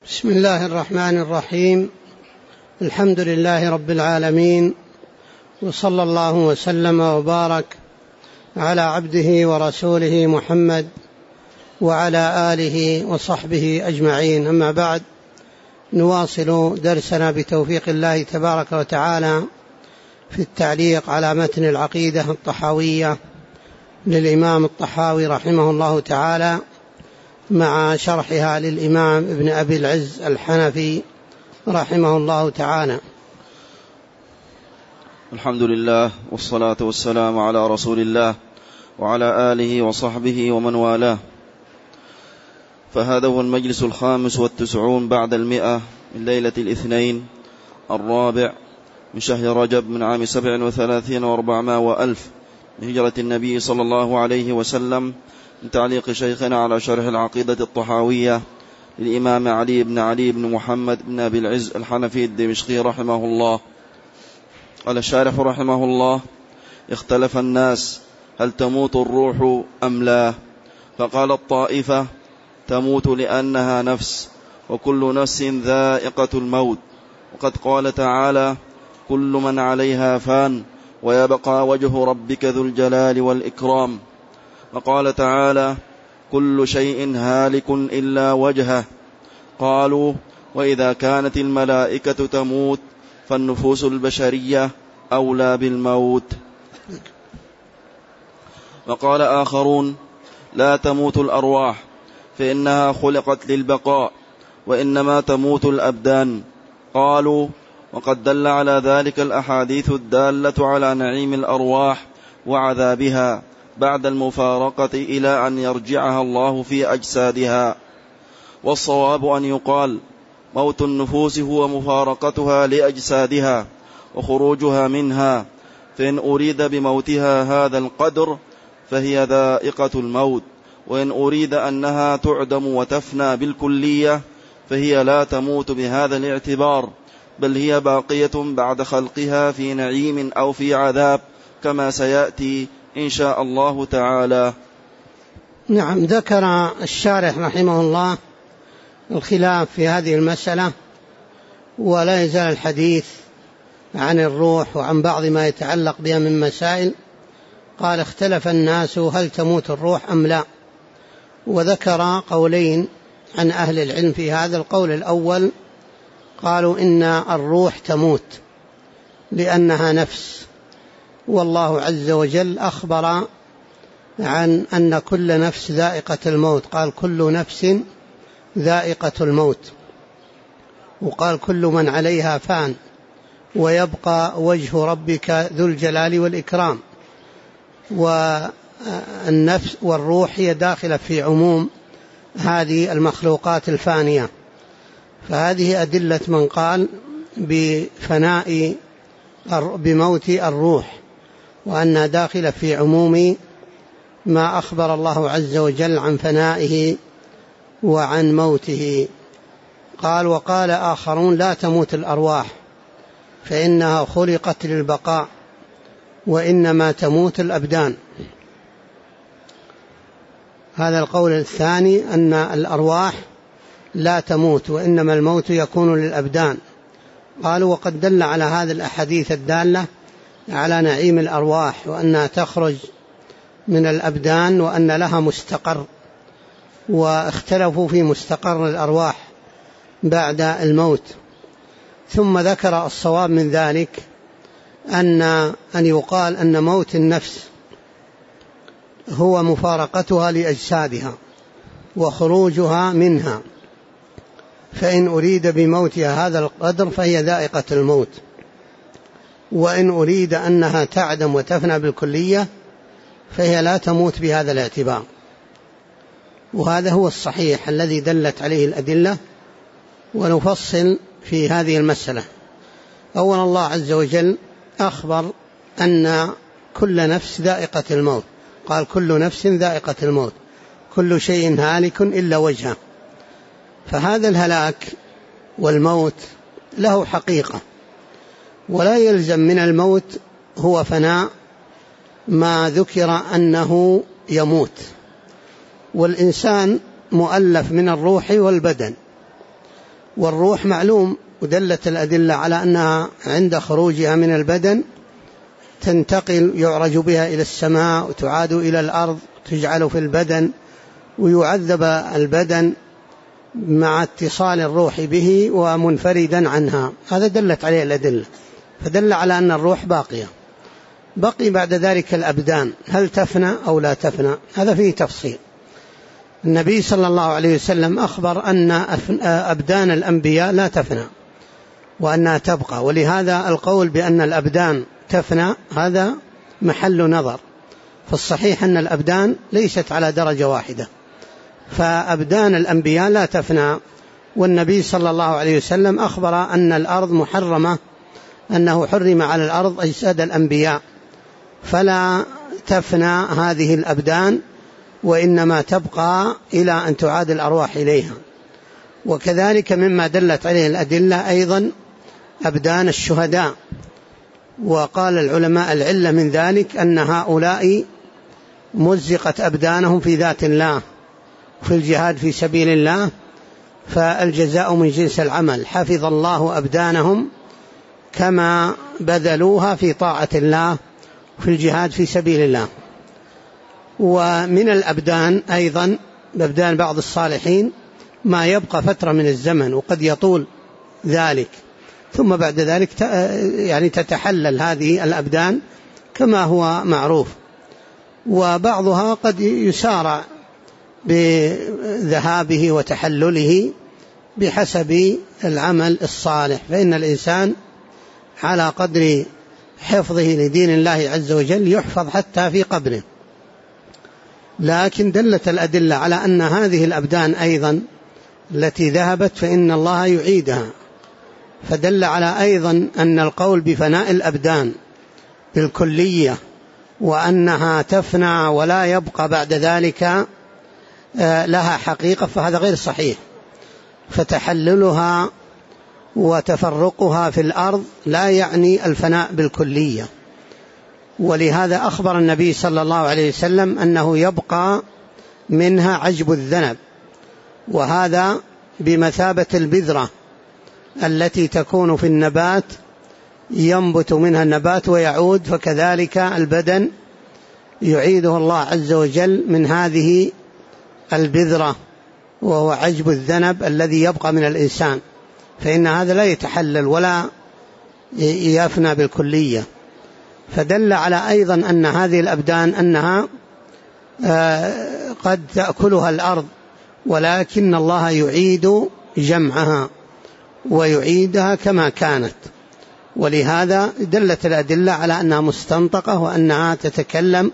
بسم الله الرحمن الرحيم. الحمد لله رب العالمين، وصلى الله وسلم وبارك على عبده ورسوله محمد وعلى آله وصحبه أجمعين. أما بعد، نواصل درسنا بتوفيق الله تبارك وتعالى في التعليق على متن العقيدة الطحاوية للإمام الطحاوي رحمه الله تعالى، مع شرحها للإمام ابن أبي العز الحنفي رحمه الله تعالى. الحمد لله، والصلاة والسلام على رسول الله وعلى آله وصحبه ومن والاه. فهذا هو المجلس 95 بعد 100 من ليلة الاثنين 4 من شهر رجب من عام 37 و400 وألف من هجرة النبي صلى الله عليه وسلم، من تعليق شيخنا على شرح العقيدة الطحاوية للإمام علي بن محمد بن أبي العز الحنفي الدمشقي رحمه الله. قال الشارح رحمه الله: اختلف الناس هل تموت الروح أم لا؟ فقال الطائفة: تموت لأنها نفس، وكل نفس ذائقة الموت، وقد قال تعالى: كل من عليها فان، ويبقى وجه ربك ذو الجلال والإكرام. وقال تعالى: كل شيء هالك إلا وجهه. قالوا: وإذا كانت الملائكة تموت فالنفوس البشرية أولى بالموت. وقال آخرون: لا تموت الأرواح، فإنها خلقت للبقاء، وإنما تموت الأبدان. قالوا: وقد دل على ذلك الأحاديث الدالة على نعيم الأرواح وعذابها بعد المفارقة إلى أن يرجعها الله في أجسادها. والصواب أن يقال: موت النفوس هو مفارقتها لأجسادها وخروجها منها، فإن أريد بموتها هذا القدر فهي ذائقة الموت، وإن أريد أنها تعدم وتفنى بالكلية فهي لا تموت بهذا الاعتبار، بل هي باقية بعد خلقها في نعيم أو في عذاب، كما سيأتي إن شاء الله تعالى. نعم، ذكر الشارح رحمه الله الخلاف في هذه المسألة، ولا يزال الحديث عن الروح وعن بعض ما يتعلق بها من مسائل. قال: اختلف الناس هل تموت الروح أم لا، وذكر قولين عن أهل العلم في هذا. القول الأول قالوا إن الروح تموت لأنها نفس، والله عز وجل أخبر عن أن كل نفس ذائقة الموت، قال: كل نفس ذائقة الموت، وقال: كل من عليها فان، ويبقى وجه ربك ذو الجلال والإكرام. والنفس والروح هي داخلة في عموم هذه المخلوقات الفانية، فهذه أدلة من قال بموت الروح، وأنها داخلة في عموم ما أخبر الله عز وجل عن فنائه وعن موته. قال: وقال آخرون: لا تموت الأرواح، فإنها خلقت للبقاء، وإنما تموت الأبدان. هذا القول الثاني، أن الأرواح لا تموت، وإنما الموت يكون للأبدان. قالوا: وقد دل على هذا الأحاديث الدالة على نعيم الأرواح، وأنها تخرج من الأبدان، وأن لها مستقر، واختلفوا في مستقر الأرواح بعد الموت. ثم ذكر الصواب من ذلك أن يقال أن موت النفس هو مفارقتها لأجسادها وخروجها منها، فإن أريد بموتها هذا القدر فهي ذائقة الموت، وإن أريد أنها تعدم وتفنى بالكلية فهي لا تموت بهذا الاعتبار. وهذا هو الصحيح الذي دلت عليه الأدلة، ونفصل في هذه المسألة. أولا، الله عز وجل أخبر أن كل نفس ذائقة الموت، قال: كل نفس ذائقة الموت، كل شيء هالك إلا وجهه. فهذا الهلاك والموت له حقيقة، ولا يلزم من الموت هو فناء ما ذكر أنه يموت. والإنسان مؤلف من الروح والبدن، والروح معلوم، ودلت الأدلة على أنها عند خروجها من البدن تنتقل، يعرج بها إلى السماء وتعاد إلى الأرض، تجعل في البدن ويعذب البدن مع اتصال الروح به ومنفردا عنها. هذا دلت عليه الأدلة، فدل على أن الروح باقية. بقي بعد ذلك الأبدان، هل تفنى أو لا تفنى؟ هذا فيه تفصيل. النبي صلى الله عليه وسلم أخبر أن أبدان الأنبياء لا تفنى وأنها تبقى، ولهذا القول بأن الأبدان تفنى هذا محل نظر. فالصحيح أن الأبدان ليست على درجة واحدة، فأبدان الأنبياء لا تفنى. والنبي صلى الله عليه وسلم أخبر أن الأرض محرمة، أنه حرم على الأرض أجساد الأنبياء، فلا تفنى هذه الأبدان، وإنما تبقى إلى أن تعاد الأرواح إليها. وكذلك مما دلت عليه الأدلة أيضا أبدان الشهداء. وقال العلماء العلة من ذلك أن هؤلاء مزقت أبدانهم في ذات الله في الجهاد في سبيل الله، فالجزاء من جنس العمل، حفظ الله أبدانهم كما بذلوها في طاعة الله في الجهاد في سبيل الله. ومن الأبدان أيضا أبدان بعض الصالحين ما يبقى فترة من الزمن، وقد يطول ذلك، ثم بعد ذلك يعني تتحلل هذه الأبدان كما هو معروف. وبعضها قد يسارع بذهابه وتحلله بحسب العمل الصالح، فإن الإنسان على قدر حفظه لدين الله عز وجل يحفظ حتى في قبره. لكن دلت الأدلة على أن هذه الأبدان أيضا التي ذهبت فإن الله يعيدها، فدل على أيضا أن القول بفناء الأبدان بالكلية وأنها تفنى ولا يبقى بعد ذلك لها حقيقة، فهذا غير صحيح. فتحللها وتفرقها في الأرض لا يعني الفناء بالكلية. ولهذا أخبر النبي صلى الله عليه وسلم أنه يبقى منها عجب الذنب، وهذا بمثابة البذرة التي تكون في النبات، ينبت منها النبات ويعود، فكذلك البدن يعيده الله عز وجل من هذه البذرة، وهو عجب الذنب الذي يبقى من الإنسان، فإن هذا لا يتحلل ولا يفنى بالكلية. فدل على أيضا أن هذه الأبدان أنها قد تأكلها الأرض، ولكن الله يعيد جمعها ويعيدها كما كانت. ولهذا دلت الأدلة على أنها مستنطقة وأنها تتكلم،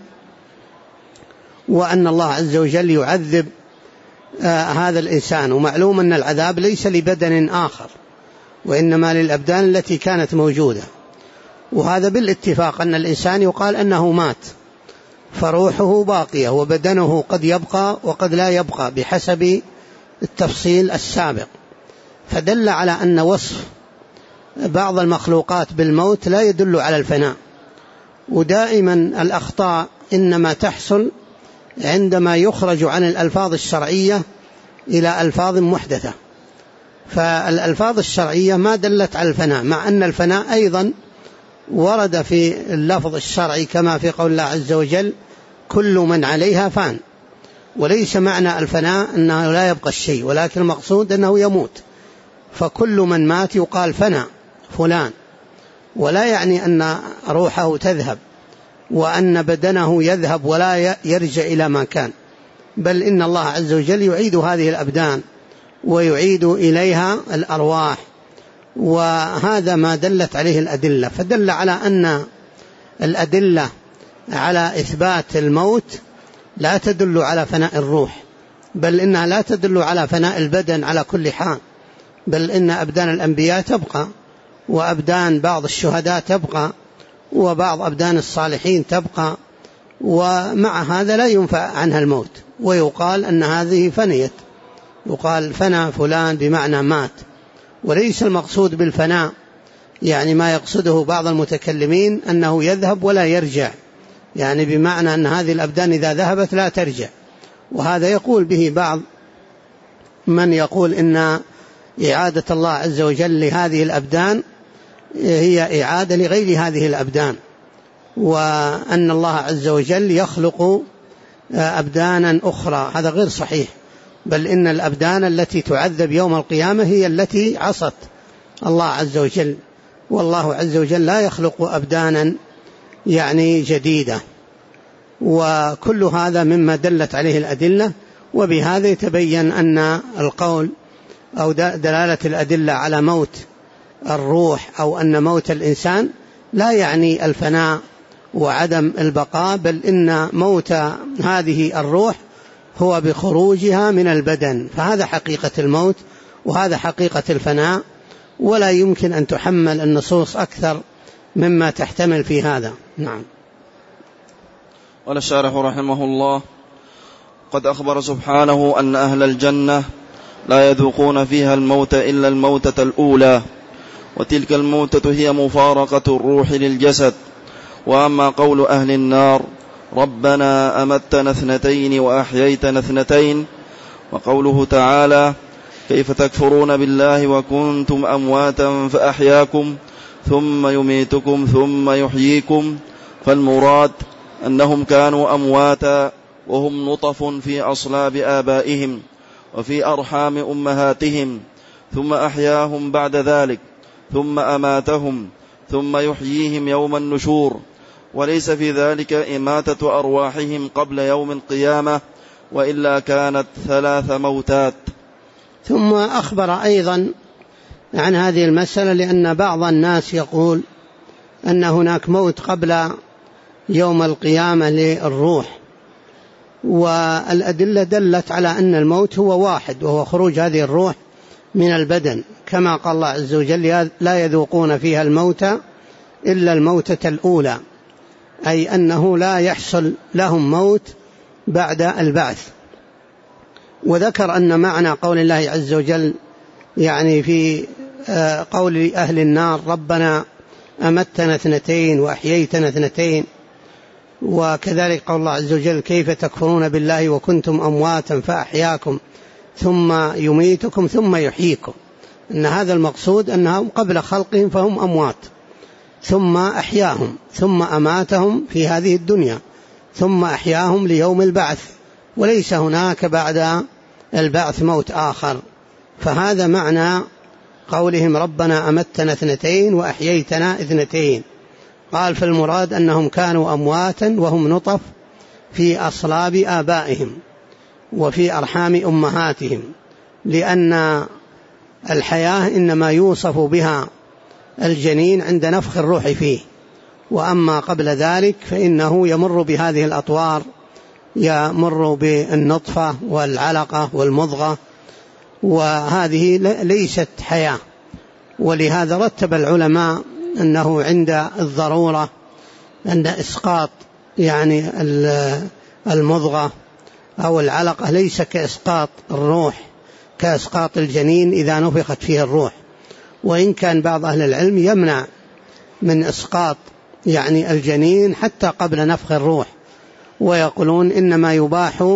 وأن الله عز وجل يعذب هذا الإنسان. ومعلوم أن العذاب ليس لبدن آخر، وإنما للأبدان التي كانت موجودة. وهذا بالاتفاق أن الإنسان يقال أنه مات، فروحه باقية وبدنه قد يبقى وقد لا يبقى بحسب التفصيل السابق. فدل على أن وصف بعض المخلوقات بالموت لا يدل على الفناء. ودائما الأخطاء إنما تحصل عندما يخرج عن الألفاظ الشرعية إلى ألفاظ محدثة. فالألفاظ الشرعية ما دلت على الفناء، مع أن الفناء أيضا ورد في اللفظ الشرعي كما في قول الله عز وجل كل من عليها فان. وليس معنى الفناء أنه لا يبقى الشيء، ولكن المقصود أنه يموت، فكل من مات يقال فنى فلان، ولا يعني أن روحه تذهب وأن بدنه يذهب ولا يرجع إلى ما كان، بل إن الله عز وجل يعيد هذه الأبدان ويعيد إليها الأرواح. وهذا ما دلت عليه الأدلة. فدل على أن الأدلة على إثبات الموت لا تدل على فناء الروح، بل إنها لا تدل على فناء البدن على كل حال، بل إن أبدان الأنبياء تبقى، وأبدان بعض الشهداء تبقى، وبعض أبدان الصالحين تبقى، ومع هذا لا ينفع عنها الموت، ويقال أن هذه فنيت، يقال فنى فلان بمعنى مات. وليس المقصود بالفناء يعني ما يقصده بعض المتكلمين أنه يذهب ولا يرجع، يعني بمعنى أن هذه الأبدان إذا ذهبت لا ترجع. وهذا يقول به بعض من يقول إن إعادة الله عز وجل لهذه الأبدان هي إعادة لغير هذه الأبدان، وأن الله عز وجل يخلق أبدانا أخرى هذا غير صحيح، بل إن الأبدان التي تعذب يوم القيامة هي التي عصت الله عز وجل، والله عز وجل لا يخلق أبدانا يعني جديدة. وكل هذا مما دلت عليه الأدلة، وبهذا يتبين أن القول أو دلالة الأدلة على موت الروح أو أن موت الإنسان لا يعني الفناء وعدم البقاء، بل إن موت هذه الروح هو بخروجها من البدن، فهذا حقيقة الموت وهذا حقيقة الفناء، ولا يمكن أن تحمل النصوص أكثر مما تحتمل في هذا. نعم. قال الشارح رحمه الله: قد أخبر سبحانه أن أهل الجنة لا يذوقون فيها الموت إلا الموتة الأولى، وتلك الموتة هي مفارقة الروح للجسد. وأما قول أهل النار: ربنا أمتنا 2 وأحييتنا 2، وقوله تعالى: كيف تكفرون بالله وكنتم أمواتا فأحياكم ثم يميتكم ثم يحييكم، فالمراد أنهم كانوا أمواتا وهم نطف في أصلاب آبائهم وفي أرحام أمهاتهم، ثم أحياهم بعد ذلك، ثم أماتهم، ثم يحييهم يوم النشور، وليس في ذلك إماتة أرواحهم قبل يوم القيامة، وإلا كانت 3 موتات. ثم أخبر أيضا عن هذه المسألة، لأن بعض الناس يقول أن هناك موت قبل يوم القيامة للروح، والأدلة دلت على أن الموت هو واحد، وهو خروج هذه الروح من البدن، كما قال الله عز وجل: لا يذوقون فيها الموت إلا الموتة الأولى، أي أنه لا يحصل لهم موت بعد البعث. وذكر أن معنى قول الله عز وجل يعني في قول أهل النار: ربنا أمتنا 2 وأحييتنا 2، وكذلك قول الله عز وجل: كيف تكفرون بالله وكنتم أمواتا فأحياكم ثم يميتكم ثم يحييكم، أن هذا المقصود أنهم قبل خلقهم فهم أموات، ثم أحياهم، ثم أماتهم في هذه الدنيا، ثم أحياهم ليوم البعث، وليس هناك بعد البعث موت آخر. فهذا معنى قولهم: ربنا أمتنا 2 وأحييتنا 2. قال: فالمراد أنهم كانوا أمواتا وهم نطف في أصلاب آبائهم وفي أرحام أمهاتهم، لأن الحياة إنما يوصف بها الجنين عند نفخ الروح فيه، وأما قبل ذلك فإنه يمر بهذه الأطوار، يمر بالنطفة والعلقة والمضغة، وهذه ليست حياة. ولهذا رتب العلماء أنه عند الضرورة، عند إسقاط يعني المضغة أو العلقة، ليس كإسقاط الروح، كإسقاط الجنين إذا نفخت فيه الروح. وإن كان بعض أهل العلم يمنع من إسقاط يعني الجنين حتى قبل نفخ الروح، ويقولون إنما يباح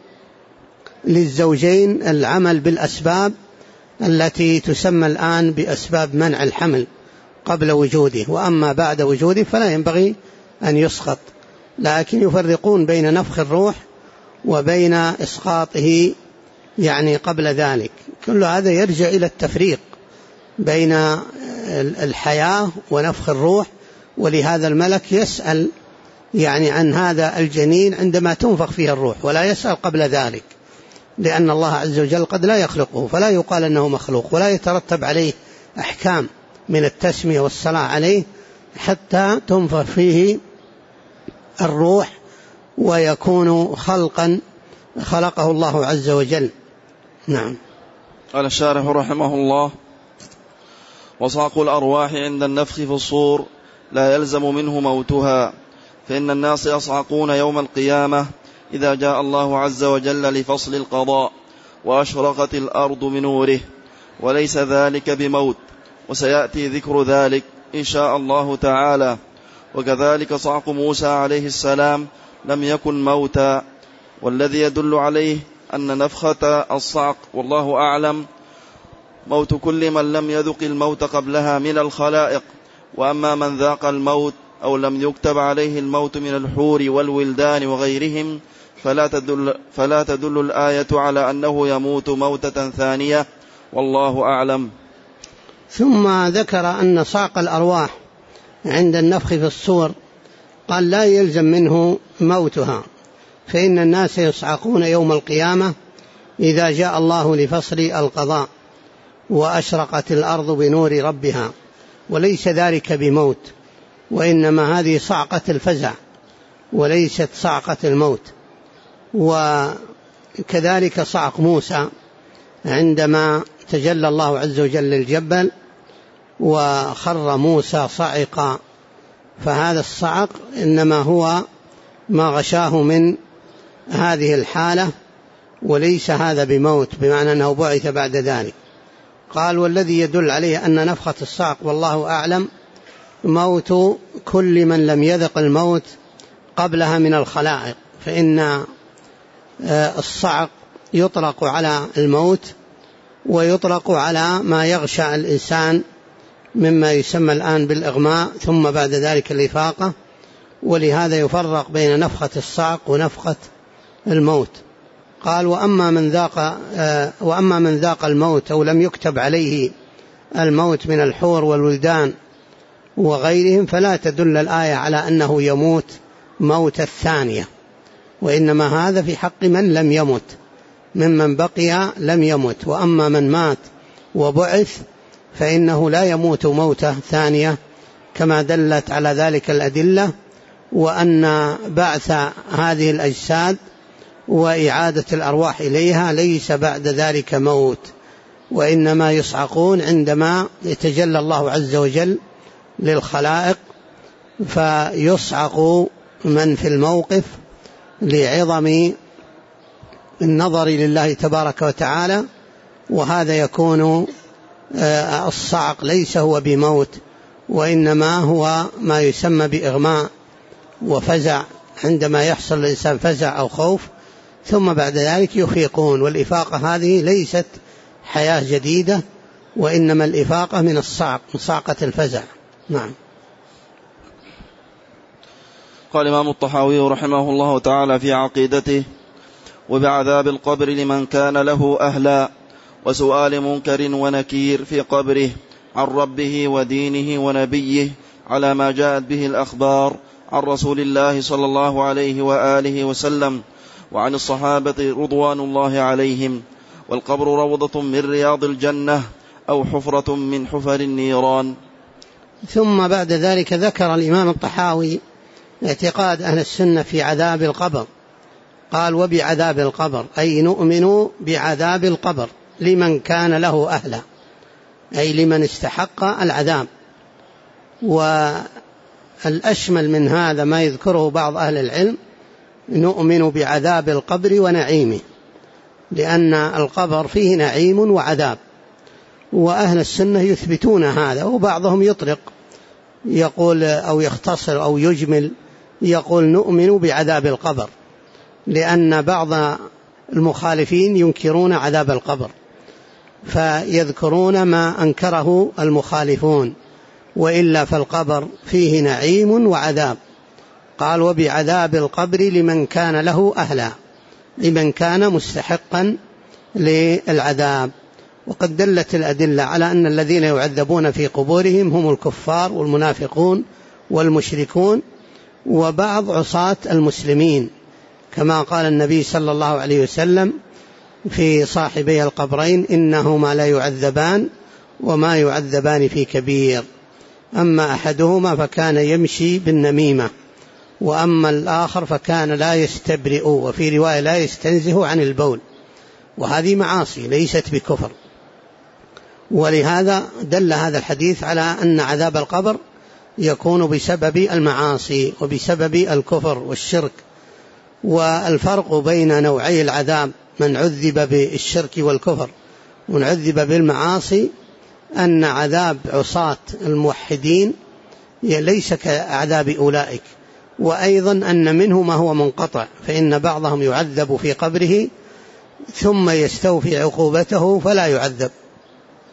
للزوجين العمل بالأسباب التي تسمى الآن بأسباب منع الحمل قبل وجوده، وأما بعد وجوده فلا ينبغي أن يسقط. لكن يفرقون بين نفخ الروح وبين إسقاطه يعني قبل ذلك. كل هذا يرجع إلى التفريق بين الحياة ونفخ الروح. ولهذا الملك يسأل يعني عن هذا الجنين عندما تنفخ فيه الروح، ولا يسأل قبل ذلك، لأن الله عز وجل قد لا يخلقه، فلا يقال أنه مخلوق، ولا يترتب عليه أحكام من التسمية والصلاة عليه حتى تنفخ فيه الروح ويكون خلقا خلقه الله عز وجل. نعم. قال الشارح رحمه الله: وصاق الأرواح عند النفخ في الصور لا يلزم منه موتها، فإن الناس يصعقون يوم القيامة إذا جاء الله عز وجل لفصل القضاء وأشرقت الأرض بنوره، وليس ذلك بموت، وسيأتي ذكر ذلك إن شاء الله تعالى. وكذلك صعق موسى عليه السلام لم يكن موتا، والذي يدل عليه أن نفخة الصعق والله أعلم موت كل من لم يذق الموت قبلها من الخلائق. وأما من ذاق الموت أو لم يكتب عليه الموت من الحور والولدان وغيرهم فلا تدل الآية على أنه يموت موتة ثانية، والله أعلم. ثم ذكر أن صعق الأرواح عند النفخ في الصور قال لا يلزم منه موتها، فإن الناس يصعقون يوم القيامة إذا جاء الله لفصل القضاء وأشرقت الأرض بنور ربها، وليس ذلك بموت، وإنما هذه صعقة الفزع وليست صعقة الموت. وكذلك صعق موسى عندما تجلى الله عز وجل للجبل وخر موسى صعقا، فهذا الصعق إنما هو ما غشاه من هذه الحالة، وليس هذا بموت، بمعنى أنه بعث بعد ذلك. قال والذي يدل عليه أن نفخة الصعق والله أعلم موت كل من لم يذق الموت قبلها من الخلائق، فإن الصعق يطلق على الموت ويطلق على ما يغشى الإنسان مما يسمى الآن بالإغماء ذ بعد ذلك الإفاقة، ولهذا يفرق بين نفخة الصعق ونفخة الموت. قال وأما من ذاق الموت أو لم يكتب عليه الموت من الحور والولدان وغيرهم فلا تدل الآية على أنه يموت موت الثانية، وإنما هذا في حق من لم يمت، ممن بقي لم يمت. وأما من مات وبعث فإنه لا يموت موتة ثانية كما دلت على ذلك الأدلة، وأن بعث هذه الأجساد وإعادة الأرواح إليها ليس بعد ذلك موت، وإنما يصعقون عندما يتجلى الله عز وجل للخلائق، فيصعق من في الموقف لعظم النظر لله تبارك وتعالى، وهذا يكون الصعق ليس هو بموت، وإنما هو ما يسمى بإغماء وفزع، عندما يحصل الإنسان فزع أو خوف ثم بعد ذلك يفيقون. والإفاقة هذه ليست حياة جديدة، وإنما الإفاقة من الصعق، من صعقة الفزع. نعم. قال الإمام الطحاوي رحمه الله تعالى في عقيدته: وبعذاب القبر لمن كان له أهلا، وسؤال منكر ونكير في قبره عن ربه ودينه ونبيه على ما جاءت به الأخبار عن رسول الله صلى الله عليه وآله وسلم وعن الصحابة رضوان الله عليهم. والقبر روضة من رياض الجنة أو حفرة من حفر النيران. ثم بعد ذلك ذكر الإمام الطحاوي اعتقاد أهل السنة في عذاب القبر. قال وبعذاب القبر أي نؤمن بعذاب القبر لمن كان له أهلا، أي لمن استحق العذاب. والأشمل من هذا ما يذكره بعض أهل العلم: نؤمن بعذاب القبر ونعيمه، لأن القبر فيه نعيم وعذاب، وأهل السنة يثبتون هذا. وبعضهم يطلق يقول أو يختصر أو يجمل يقول نؤمن بعذاب القبر، لأن بعض المخالفين ينكرون عذاب القبر فيذكرون ما أنكره المخالفون، وإلا فالقبر فيه نعيم وعذاب. قال وبعذاب القبر لمن كان له أهلا، لمن كان مستحقا للعذاب. وقد دلت الأدلة على أن الذين يعذبون في قبورهم هم الكفار والمنافقون والمشركون وبعض عصاة المسلمين، كما قال النبي صلى الله عليه وسلم في صاحبي القبرين: إنهما لا يعذبان وما يعذبان في كبير، أما أحدهما فكان يمشي بالنميمة، وأما الآخر فكان لا يستبرئ، وفي رواية لا يستنزه عن البول، وهذه معاصي ليست بكفر. ولهذا دل هذا الحديث على أن عذاب القبر يكون بسبب المعاصي وبسبب الكفر والشرك. والفرق بين نوعي العذاب: من عذب بالشرك والكفر ومن عذب بالمعاصي، أن عذاب عصاة الموحدين ليس كعذاب أولئك، وأيضا أن منه ما هو منقطع، فإن بعضهم يعذب في قبره ثم يستوفي عقوبته فلا يعذب،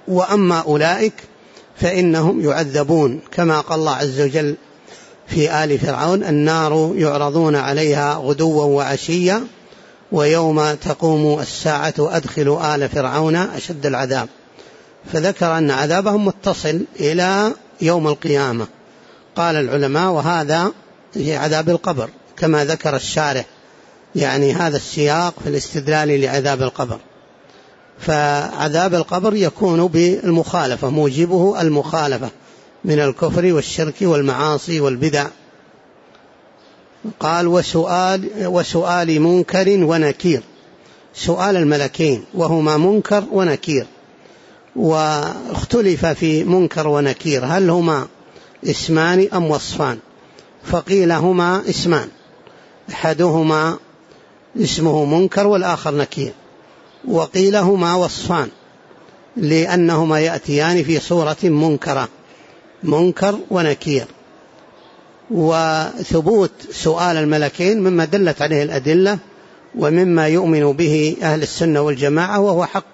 وأما أولئك فإنهم يعذبون كما قال الله عز وجل في آل فرعون: النار يعرضون عليها غدوا وعشيا ويوم تقوم الساعة أدخلوا آل فرعون أشد العذاب. فذكر أن عذابهم متصل إلى يوم القيامة. قال العلماء: وهذا في عذاب القبر كما ذكر الشارح، يعني هذا السياق في الاستدلال لعذاب القبر. فعذاب القبر يكون بالمخالفة، موجبه المخالفة من الكفر والشرك والمعاصي والبدع. قال: وسؤال منكر ونكير، سؤال الملكين وهما منكر ونكير. واختلف في منكر ونكير هل هما اسمان أم وصفان، فقيل هما اسمان، أحدهما اسمه منكر والآخر نكير، وقيل هما وصفان لأنهما يأتيان في صورة منكرة، منكر ونكير. وثبوت سؤال الملكين مما دلت عليه الأدلة ومما يؤمن به أهل السنة والجماعة وهو حق.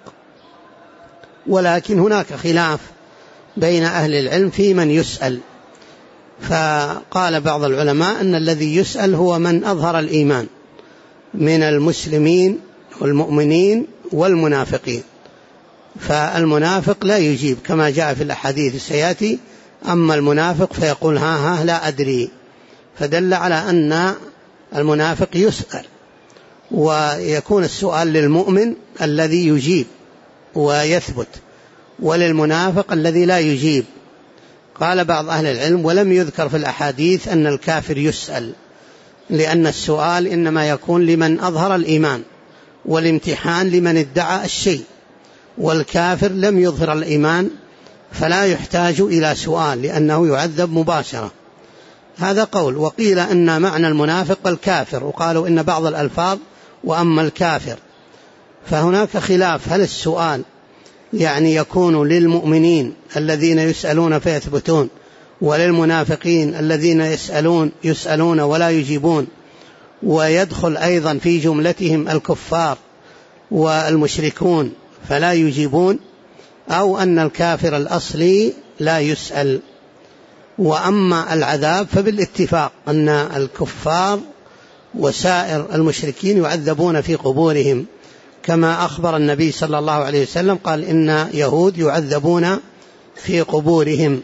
ولكن هناك خلاف بين أهل العلم في من يسأل. فقال بعض العلماء أن الذي يسأل هو من أظهر الإيمان من المسلمين والمؤمنين والمنافقين، فالمنافق لا يجيب كما جاء في الأحاديث سيأتي: أما المنافق فيقول ها لا أدري. فدل على أن المنافق يسأل، ويكون السؤال للمؤمن الذي يجيب ويثبت، وللمنافق الذي لا يجيب. قال بعض أهل العلم: ولم يذكر في الأحاديث أن الكافر يسأل، لأن السؤال إنما يكون لمن أظهر الإيمان، والامتحان لمن ادعى الشيء، والكافر لم يظهر الإيمان فلا يحتاج إلى سؤال لأنه يعذب مباشرة. هذا قول. وقيل أن معنى المنافق الكافر، وقالوا إن بعض الألفاظ وأما الكافر. فهناك خلاف هل السؤال يعني يكون للمؤمنين الذين يسألون فيثبتون، وللمنافقين الذين يسألون ولا يجيبون، ويدخل أيضا في جملتهم الكفار والمشركون فلا يجيبون، أو أن الكافر الأصلي لا يسأل. وأما العذاب فبالاتفاق أن الكفار وسائر المشركين يعذبون في قبورهم، كما أخبر النبي صلى الله عليه وسلم قال: إن يهود يعذبون في قبورهم.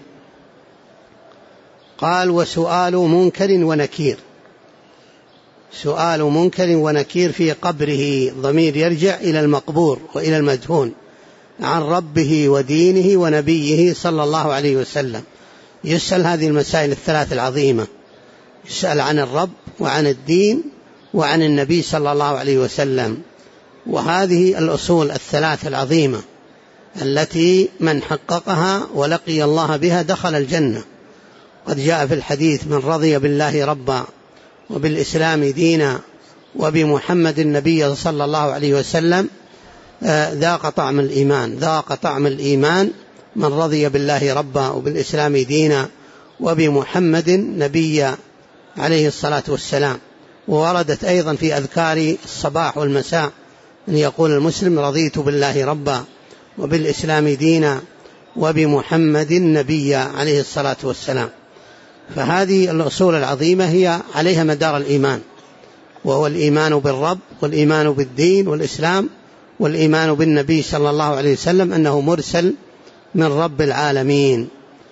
قال: وسؤال منكر ونكير، سؤال منكر ونكير في قبره ضمير يرجع إلى المقبور وإلى المدفون، عن ربه ودينه ونبيه صلى الله عليه وسلم. يسأل هذه المسائل الثلاث العظيمة، يسأل عن الرب وعن الدين وعن النبي صلى الله عليه وسلم. وهذه الأصول الثلاث العظيمة التي من حققها ولقي الله بها دخل الجنة. قد جاء في الحديث: من رضي بالله ربا وبالإسلام دينا وبمحمد النبي صلى الله عليه وسلم ذاق طعم الإيمان. ذاق طعم الإيمان من رضي بالله ربا وبالإسلام دينا وبمحمد نبي عليه الصلاة والسلام. ووردت أيضا في أذكار الصباح والمساء أن يقول المسلم: رضيت بالله ربا وبالإسلام دينا وبمحمد نبي عليه الصلاة والسلام. فهذه الأصول العظيمة هي عليها مدار الإيمان، وهو الإيمان بالرب والإيمان بالدين والإسلام، والإيمان بالنبي صلى الله عليه وسلم أنه مرسل من رب العالمين.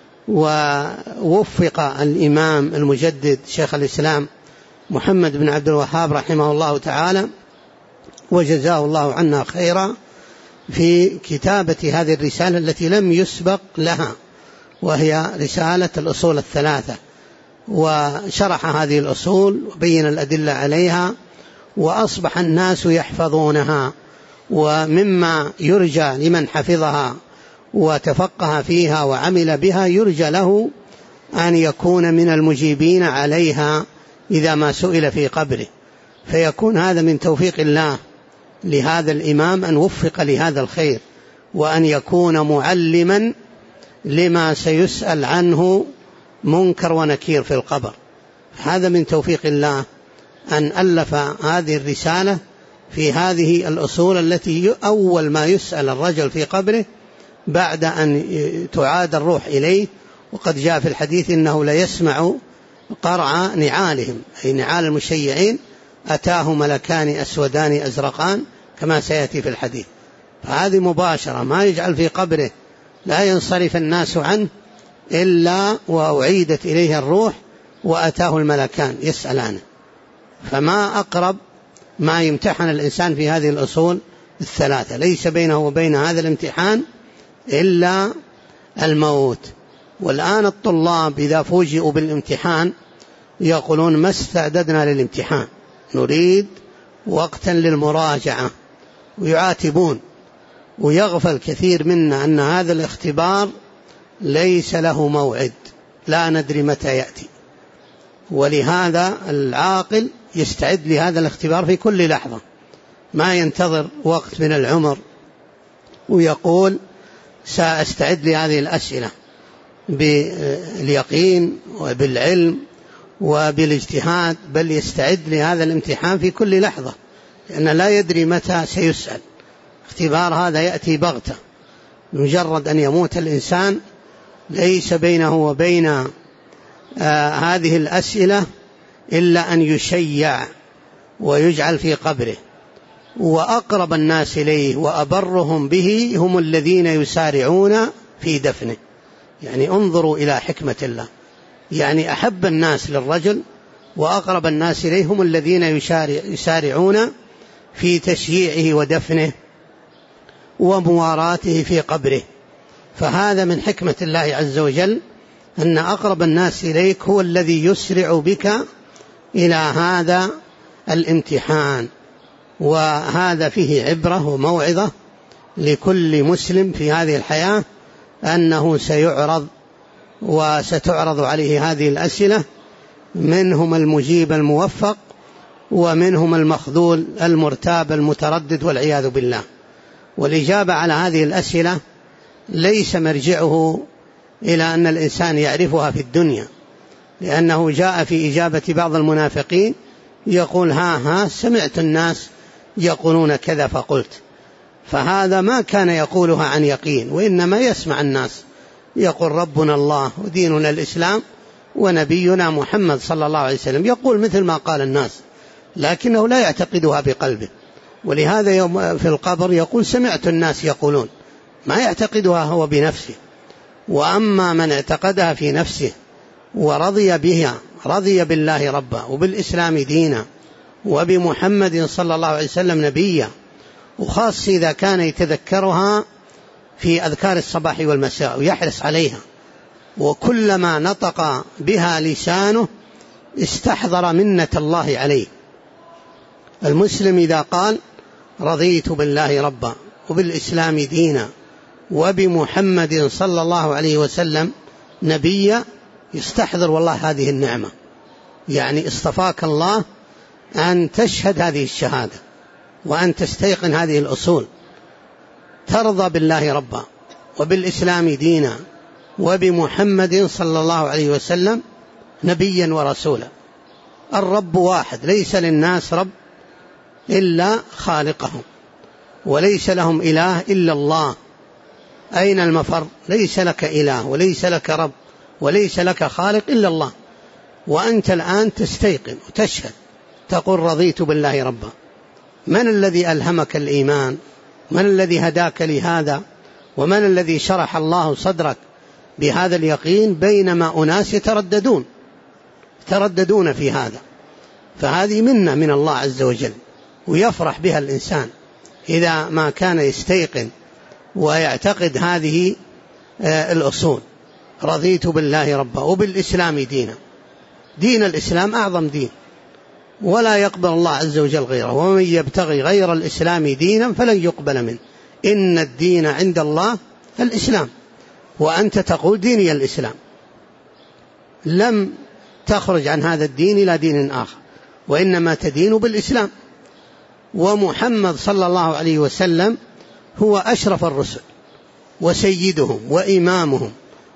ووفق الإمام المجدد شيخ الإسلام محمد بن عبد الوهاب رحمه الله تعالى وجزاه الله عنا خيرا في كتابة هذه الرسالة التي لم يسبق لها، وهي رسالة الأصول الثلاثة. وشرح هذه الأصول وبين الأدلة عليها، وأصبح الناس يحفظونها. ومما يرجى لمن حفظها وتفقه فيها وعمل بها يرجى له أن يكون من المجيبين عليها إذا ما سئل في قبره. فيكون هذا من توفيق الله لهذا الإمام أن وفق لهذا الخير، وأن يكون معلما لما سيسأل عنه منكر ونكير في القبر. هذا من توفيق الله أن ألف هذه الرسالة في هذه الأصول التي أول ما يسأل الرجل في قبره بعد أن تعاد الروح إليه. وقد جاء في الحديث إنه ليسمع قرع نعالهم، أي نعال المشيعين، أتاه ملكان أسودان أزرقان كما سيأتي في الحديث. فهذه مباشرة، ما يجعل في قبره، لا ينصرف الناس عنه إلا وأعيدت إليه الروح وأتاه الملكان يسألانه. فما أقرب ما يمتحن الإنسان في هذه الأصول الثلاثة، ليس بينه وبين هذا الامتحان إلا الموت. والآن الطلاب إذا فوجئوا بالامتحان يقولون ما استعددنا للامتحان، نريد وقتا للمراجعة، ويعاتبون. ويغفل كثير منا أن هذا الاختبار ليس له موعد، لا ندري متى يأتي. ولهذا العاقل يستعد لهذا الاختبار في كل لحظة، ما ينتظر وقت من العمر ويقول سأستعد لهذه الأسئلة باليقين وبالعلم وبالاجتهاد، بل يستعد لهذا الامتحان في كل لحظة، لأنه لا يدري متى سيسأل. اختبار هذا يأتي بغتة، مجرد أن يموت الإنسان ليس بينه وبين هذه الأسئلة إلا أن يشيع ويجعل في قبره. وأقرب الناس إليه وأبرهم به هم الذين يسارعون في دفنه. يعني انظروا إلى حكمة الله، يعني أحب الناس للرجل وأقرب الناس إليه هم الذين يسارعون في تشييعه ودفنه ومواراته في قبره. فهذا من حكمة الله عز وجل، أن أقرب الناس إليك هو الذي يسرع بك إلى هذا الامتحان. وهذا فيه عبرة وموعظة لكل مسلم في هذه الحياة، أنه سيعرض وستعرض عليه هذه الأسئلة، منهم المجيب الموفق ومنهم المخذول المرتاب المتردد والعياذ بالله. والإجابة على هذه الأسئلة ليس مرجعه إلى أن الإنسان يعرفها في الدنيا، لأنه جاء في إجابة بعض المنافقين يقول ها سمعت الناس يقولون كذا فقلت. فهذا ما كان يقولها عن يقين، وإنما يسمع الناس يقول ربنا الله وديننا الإسلام ونبينا محمد صلى الله عليه وسلم، يقول مثل ما قال الناس، لكنه لا يعتقدها بقلبه. ولهذا في القبر يقول سمعت الناس يقولون، ما يعتقدها هو بنفسه. وأما من اعتقدها في نفسه ورضي بها، رضي بالله ربا وبالإسلام دينا وبمحمد صلى الله عليه وسلم نبيا، وخاص إذا كان يتذكرها في أذكار الصباح والمساء ويحرص عليها، وكلما نطق بها لسانه استحضر منة الله عليه. المسلم إذا قال رضيت بالله ربا وبالإسلام دينا وبمحمد صلى الله عليه وسلم نبيا، يستحضر والله هذه النعمة، يعني اصطفاك الله أن تشهد هذه الشهادة وأن تستيقن هذه الأصول، ترضى بالله ربا وبالإسلام دينا وبمحمد صلى الله عليه وسلم نبيا ورسولا. الرب واحد، ليس للناس رب إلا خالقهم، وليس لهم إله إلا الله. أين المفر؟ ليس لك إله وليس لك رب وليس لك خالق إلا الله. وأنت الآن تستيقن وتشهد، تقول رضيت بالله ربا. من الذي ألهمك الإيمان؟ من الذي هداك لهذا؟ ومن الذي شرح الله صدرك بهذا اليقين، بينما أناس يترددون في هذا؟ فهذه منة من الله عز وجل، ويفرح بها الإنسان إذا ما كان يستيقن ويعتقد هذه الأصول. رضيت بالله ربا وبالإسلام دينا. دين الإسلام أعظم دين، ولا يقبل الله عز وجل غيره، ومن يبتغي غير الإسلام دينا فلن يقبل منه، إن الدين عند الله الإسلام. وأنت تقول ديني الإسلام، لم تخرج عن هذا الدين إلى دين آخر، وإنما تدين بالإسلام. ومحمد صلى الله عليه وسلم هو أشرف الرسل وسيدهم وإمامهم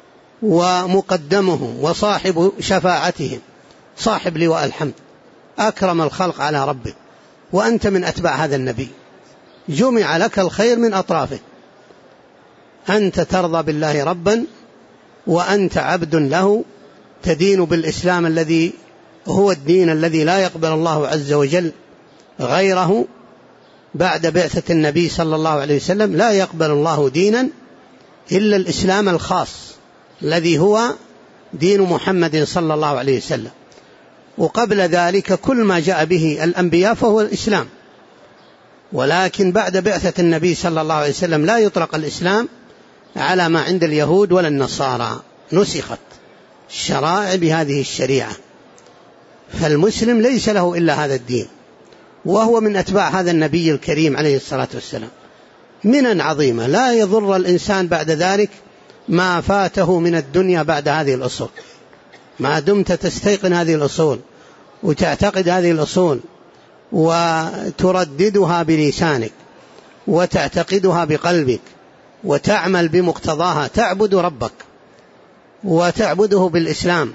ومقدمهم وصاحب شفاعتهم، صاحب لواء الحمد، أكرم الخلق على ربه، وأنت من أتباع هذا النبي، جمع لك الخير من أطرافه. أنت ترضى بالله ربا وأنت عبد له، تدين بالإسلام الذي هو الدين الذي لا يقبل الله عز وجل غيره بعد بعثة النبي صلى الله عليه وسلم. لا يقبل الله دينا إلا الإسلام الخاص الذي هو دين محمد صلى الله عليه وسلم، وقبل ذلك كل ما جاء به الأنبياء فهو الإسلام. ولكن بعد بعثة النبي صلى الله عليه وسلم لا يطلق الإسلام على ما عند اليهود ولا النصارى، نسخت الشرائع بهذه الشريعة. فالمسلم ليس له إلا هذا الدين، وهو من أتباع هذا النبي الكريم عليه الصلاة والسلام. منن عظيمة لا يضر الإنسان بعد ذلك ما فاته من الدنيا بعد هذه الأصول، ما دمت تستيقن هذه الأصول وتعتقد هذه الأصول وترددها بلسانك وتعتقدها بقلبك وتعمل بمقتضاها، تعبد ربك وتعبده بالإسلام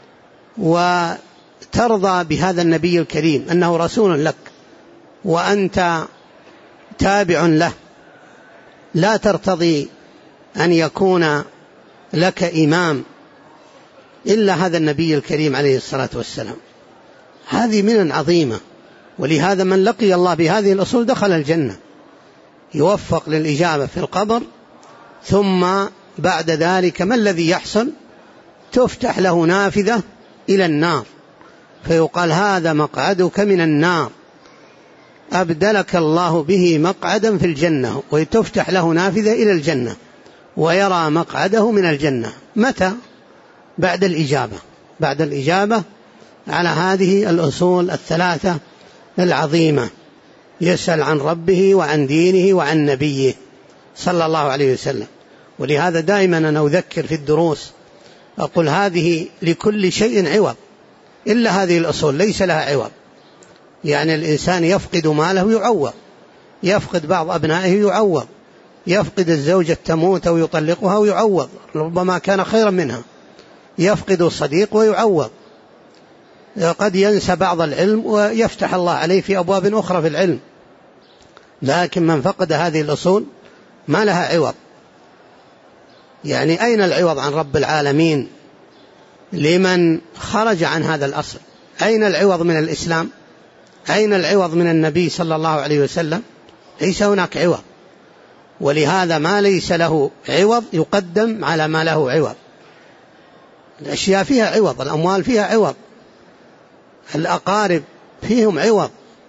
وترضى بهذا النبي الكريم أنه رسول لك وأنت تابع له، لا ترتضي أن يكون لك إمام إلا هذا النبي الكريم عليه الصلاة والسلام. هذه منن عظيمة، ولهذا من لقي الله بهذه الأصول دخل الجنة، يوفق للإجابة في القبر. ثم بعد ذلك ما الذي يحصل؟ تفتح له نافذة إلى النار، فيقال هذا مقعدك من النار، أبدلك الله به مقعدا في الجنة، وتفتح له نافذة إلى الجنة ويرى مقعده من الجنة. متى؟ بعد الإجابة، بعد الإجابة على هذه الأصول الثلاثة العظيمة، يسأل عن ربه وعن دينه وعن نبيه صلى الله عليه وسلم. ولهذا دائما أنا أذكر في الدروس أقول هذه لكل شيء عوض إلا هذه الأصول ليس لها عوض. يعني الإنسان يفقد ماله يعوض، يفقد بعض أبنائه يعوض، يفقد الزوجة تموت أو يطلقها ويعوض ربما كان خيرا منها، يفقد الصديق ويعوض، قد ينسى بعض العلم ويفتح الله عليه في أبواب أخرى في العلم. لكن من فقد هذه الأصول ما لها عوض. يعني أين العوض عن رب العالمين لمن خرج عن هذا الأصل؟ أين العوض من الإسلام؟ أين العوض من النبي صلى الله عليه وسلم؟ ليس هناك عوض. ولهذا ما ليس له عوض يقدم على ما له عوض. الأشياء فيها عوض، الأموال فيها عوض، الأقارب فيهم عوض،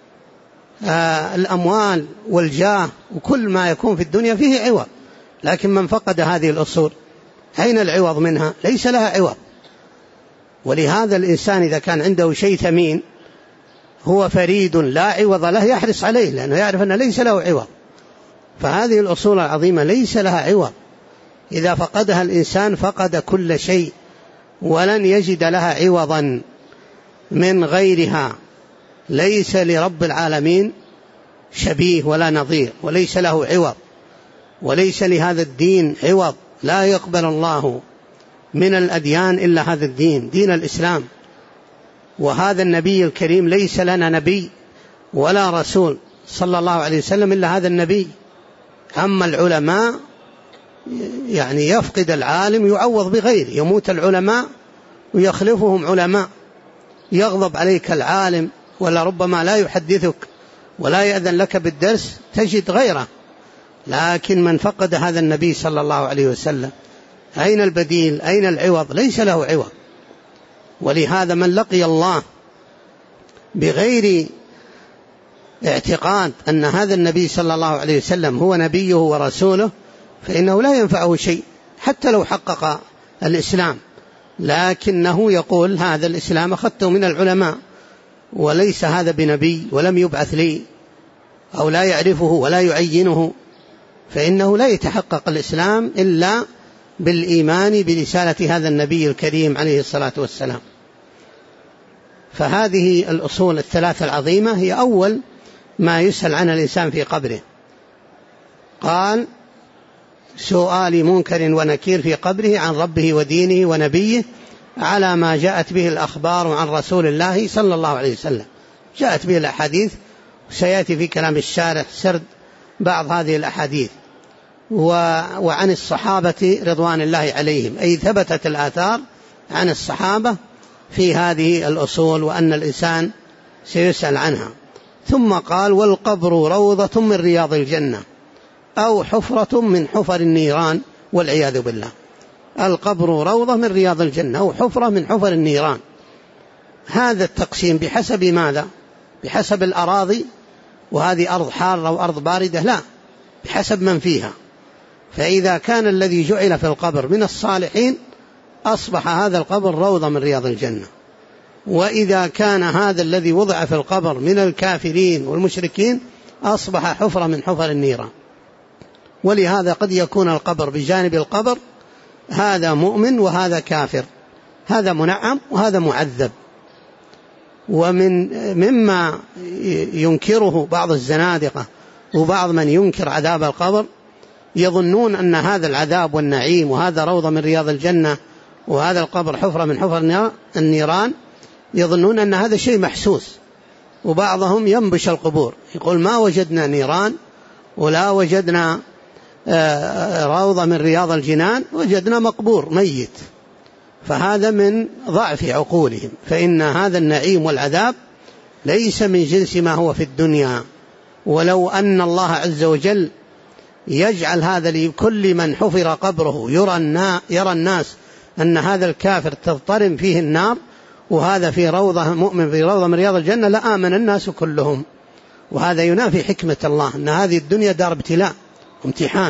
الأموال والجاه وكل ما يكون في الدنيا فيه عوض. لكن من فقد هذه الأصول أين العوض منها؟ ليس لها عوض. ولهذا الإنسان إذا كان عنده شيء ثمين هو فريد لا عوض له يحرص عليه، لأنه يعرف أنه ليس له عوض. فهذه الأصول العظيمة ليس لها عوض، إذا فقدها الإنسان فقد كل شيء ولن يجد لها عوضا من غيرها. ليس لرب العالمين شبيه ولا نظير، وليس له عوض، وليس لهذا الدين عوض. لا يقبل الله من الأديان إلا هذا الدين، دين الإسلام. وهذا النبي الكريم ليس لنا نبي ولا رسول صلى الله عليه وسلم إلا هذا النبي. أما العلماء يعني يفقد العالم يعوض بغيره، يموت العلماء ويخلفهم علماء، يغضب عليك العالم ولا ربما لا يحدثك ولا يأذن لك بالدرس تجد غيره. لكن من فقد هذا النبي صلى الله عليه وسلم أين البديل؟ أين العوض؟ ليس له عوض. ولهذا من لقي الله بغير اعتقاد أن هذا النبي صلى الله عليه وسلم هو نبيه ورسوله فإنه لا ينفعه شيء حتى لو حقق الإسلام، لكنه يقول هذا الإسلام أخذته من العلماء وليس هذا بنبي ولم يبعث لي أو لا يعرفه ولا يعينه، فإنه لا يتحقق الإسلام إلا بالإيمان برسالة هذا النبي الكريم عليه الصلاة والسلام. فهذه الأصول الثلاثة العظيمة هي أول ما يسأل عن الإنسان في قبره. قال سؤال منكر ونكير في قبره عن ربه ودينه ونبيه على ما جاءت به الأخبار عن رسول الله صلى الله عليه وسلم. جاءت به الأحاديث، سيأتي في كلام الشارح سرد بعض هذه الأحاديث. وعن الصحابة رضوان الله عليهم، أي ثبتت الآثار عن الصحابة في هذه الأصول وأن الإنسان سيسأل عنها. ثم قال: والقبر روضة من رياض الجنة أو حفرة من حفر النيران والعياذ بالله. القبر روضة من رياض الجنة أو حفرة من حفر النيران. هذا التقسيم بحسب ماذا؟ بحسب الأراضي، وهذه أرض حارة وأرض باردة؟ لا، بحسب من فيها. فإذا كان الذي جعل في القبر من الصالحين أصبح هذا القبر روضة من رياض الجنة، وإذا كان هذا الذي وضع في القبر من الكافرين والمشركين أصبح حفرة من حفر النيران. ولهذا قد يكون القبر بجانب القبر هذا مؤمن وهذا كافر، هذا منعم وهذا معذب. مما ينكره بعض الزنادقة وبعض من ينكر عذاب القبر، يظنون أن هذا العذاب والنعيم وهذا روضة من رياض الجنة وهذا القبر حفرة من حفر النيران، يظنون أن هذا شيء محسوس. وبعضهم ينبش القبور، يقول: ما وجدنا نيران ولا وجدنا روضة من رياض الجنان، وجدنا مقبور ميت. فهذا من ضعف عقولهم، فإن هذا النعيم والعذاب ليس من جنس ما هو في الدنيا. ولو أن الله عز وجل يجعل هذا لكل من حفر قبره يرى الناس أن هذا الكافر تضطرم فيه النار وهذا في روضة مؤمن في روضة من رياض الجنة، لآمن الناس كلهم. وهذا ينافي حكمة الله، أن هذه الدنيا دار ابتلاء وامتحان،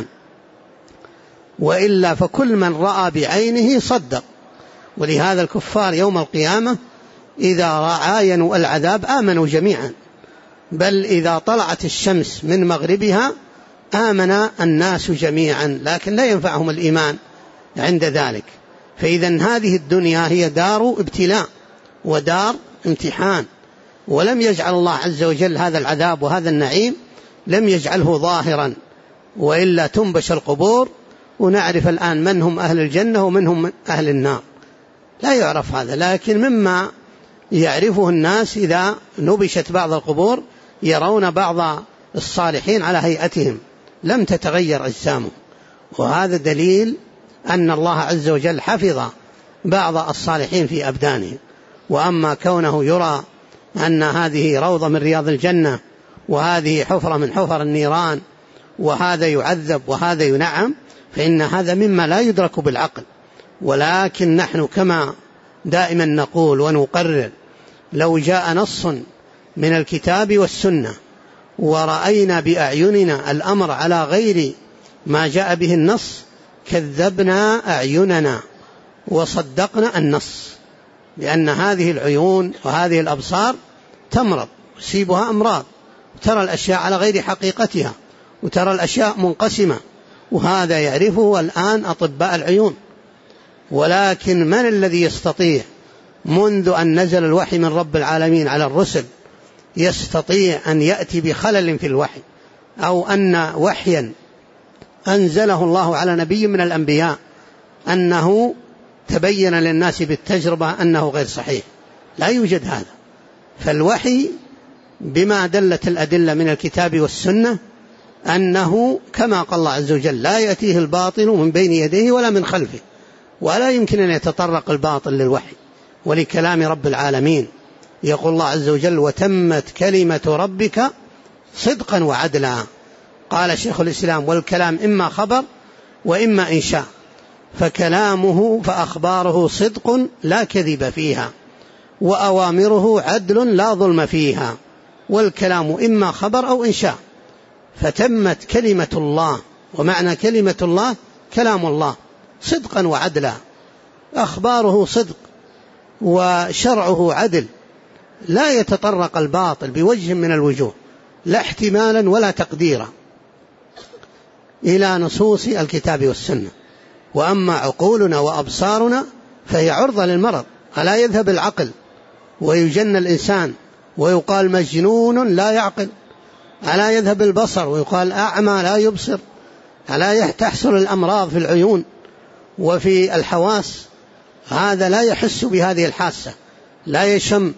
وإلا فكل من رأى بعينه صدق. ولهذا الكفار يوم القيامة إذا عاينوا العذاب آمنوا جميعا، بل إذا طلعت الشمس من مغربها آمن الناس جميعا، لكن لا ينفعهم الإيمان عند ذلك. فإذا هذه الدنيا هي دار ابتلاء ودار امتحان، ولم يجعل الله عز وجل هذا العذاب وهذا النعيم لم يجعله ظاهرا، وإلا تنبش القبور ونعرف الآن من هم أهل الجنة ومن هم أهل النار، لا يعرف هذا. لكن مما يعرفه الناس إذا نبشت بعض القبور يرون بعض الصالحين على هيئتهم لم تتغير أجسامهم، وهذا دليل أن الله عز وجل حفظ بعض الصالحين في أبدانهم. وأما كونه يرى أن هذه روضة من رياض الجنة وهذه حفرة من حفر النيران وهذا يعذب وهذا ينعم، فإن هذا مما لا يدرك بالعقل. ولكن نحن كما دائما نقول ونقرر، لو جاء نص من الكتاب والسنة ورأينا بأعيننا الأمر على غير ما جاء به النص كذبنا أعيننا وصدقنا النص، لأن هذه العيون وهذه الأبصار تمرض يصيبها أمراض، وترى الأشياء على غير حقيقتها، وترى الأشياء منقسمة، وهذا يعرفه الآن أطباء العيون. ولكن من الذي يستطيع منذ أن نزل الوحي من رب العالمين على الرسل يستطيع أن يأتي بخلل في الوحي، أو أن وحيا أنزله الله على نبي من الأنبياء أنه تبين للناس بالتجربة أنه غير صحيح؟ لا يوجد هذا. فالوحي بما دلت الأدلة من الكتاب والسنة أنه كما قال الله عز وجل: لا يأتيه الباطل من بين يديه ولا من خلفه، ولا يمكن أن يتطرق الباطل للوحي ولكلام رب العالمين. يقول الله عز وجل: وتمت كلمة ربك صدقا وعدلا. قال شيخ الإسلام: والكلام إما خبر وإما إنشاء، فكلامه فأخباره صدق لا كذب فيها، وأوامره عدل لا ظلم فيها. والكلام إما خبر أو إنشاء، فتمت كلمة الله، ومعنى كلمة الله كلام الله صدقا وعدلا، أخباره صدق وشرعه عدل، لا يتطرق الباطل بوجه من الوجوه، لا احتمالا ولا تقديرا إلى نصوص الكتاب والسنة. وأما عقولنا وأبصارنا فهي عرضة للمرض، ألا يذهب العقل ويجن الإنسان ويقال مجنون لا يعقل، ألا يذهب البصر ويقال أعمى لا يبصر، ألا تحصل الأمراض في العيون وفي الحواس. هذا لا يحس بهذه الحاسة، لا يشم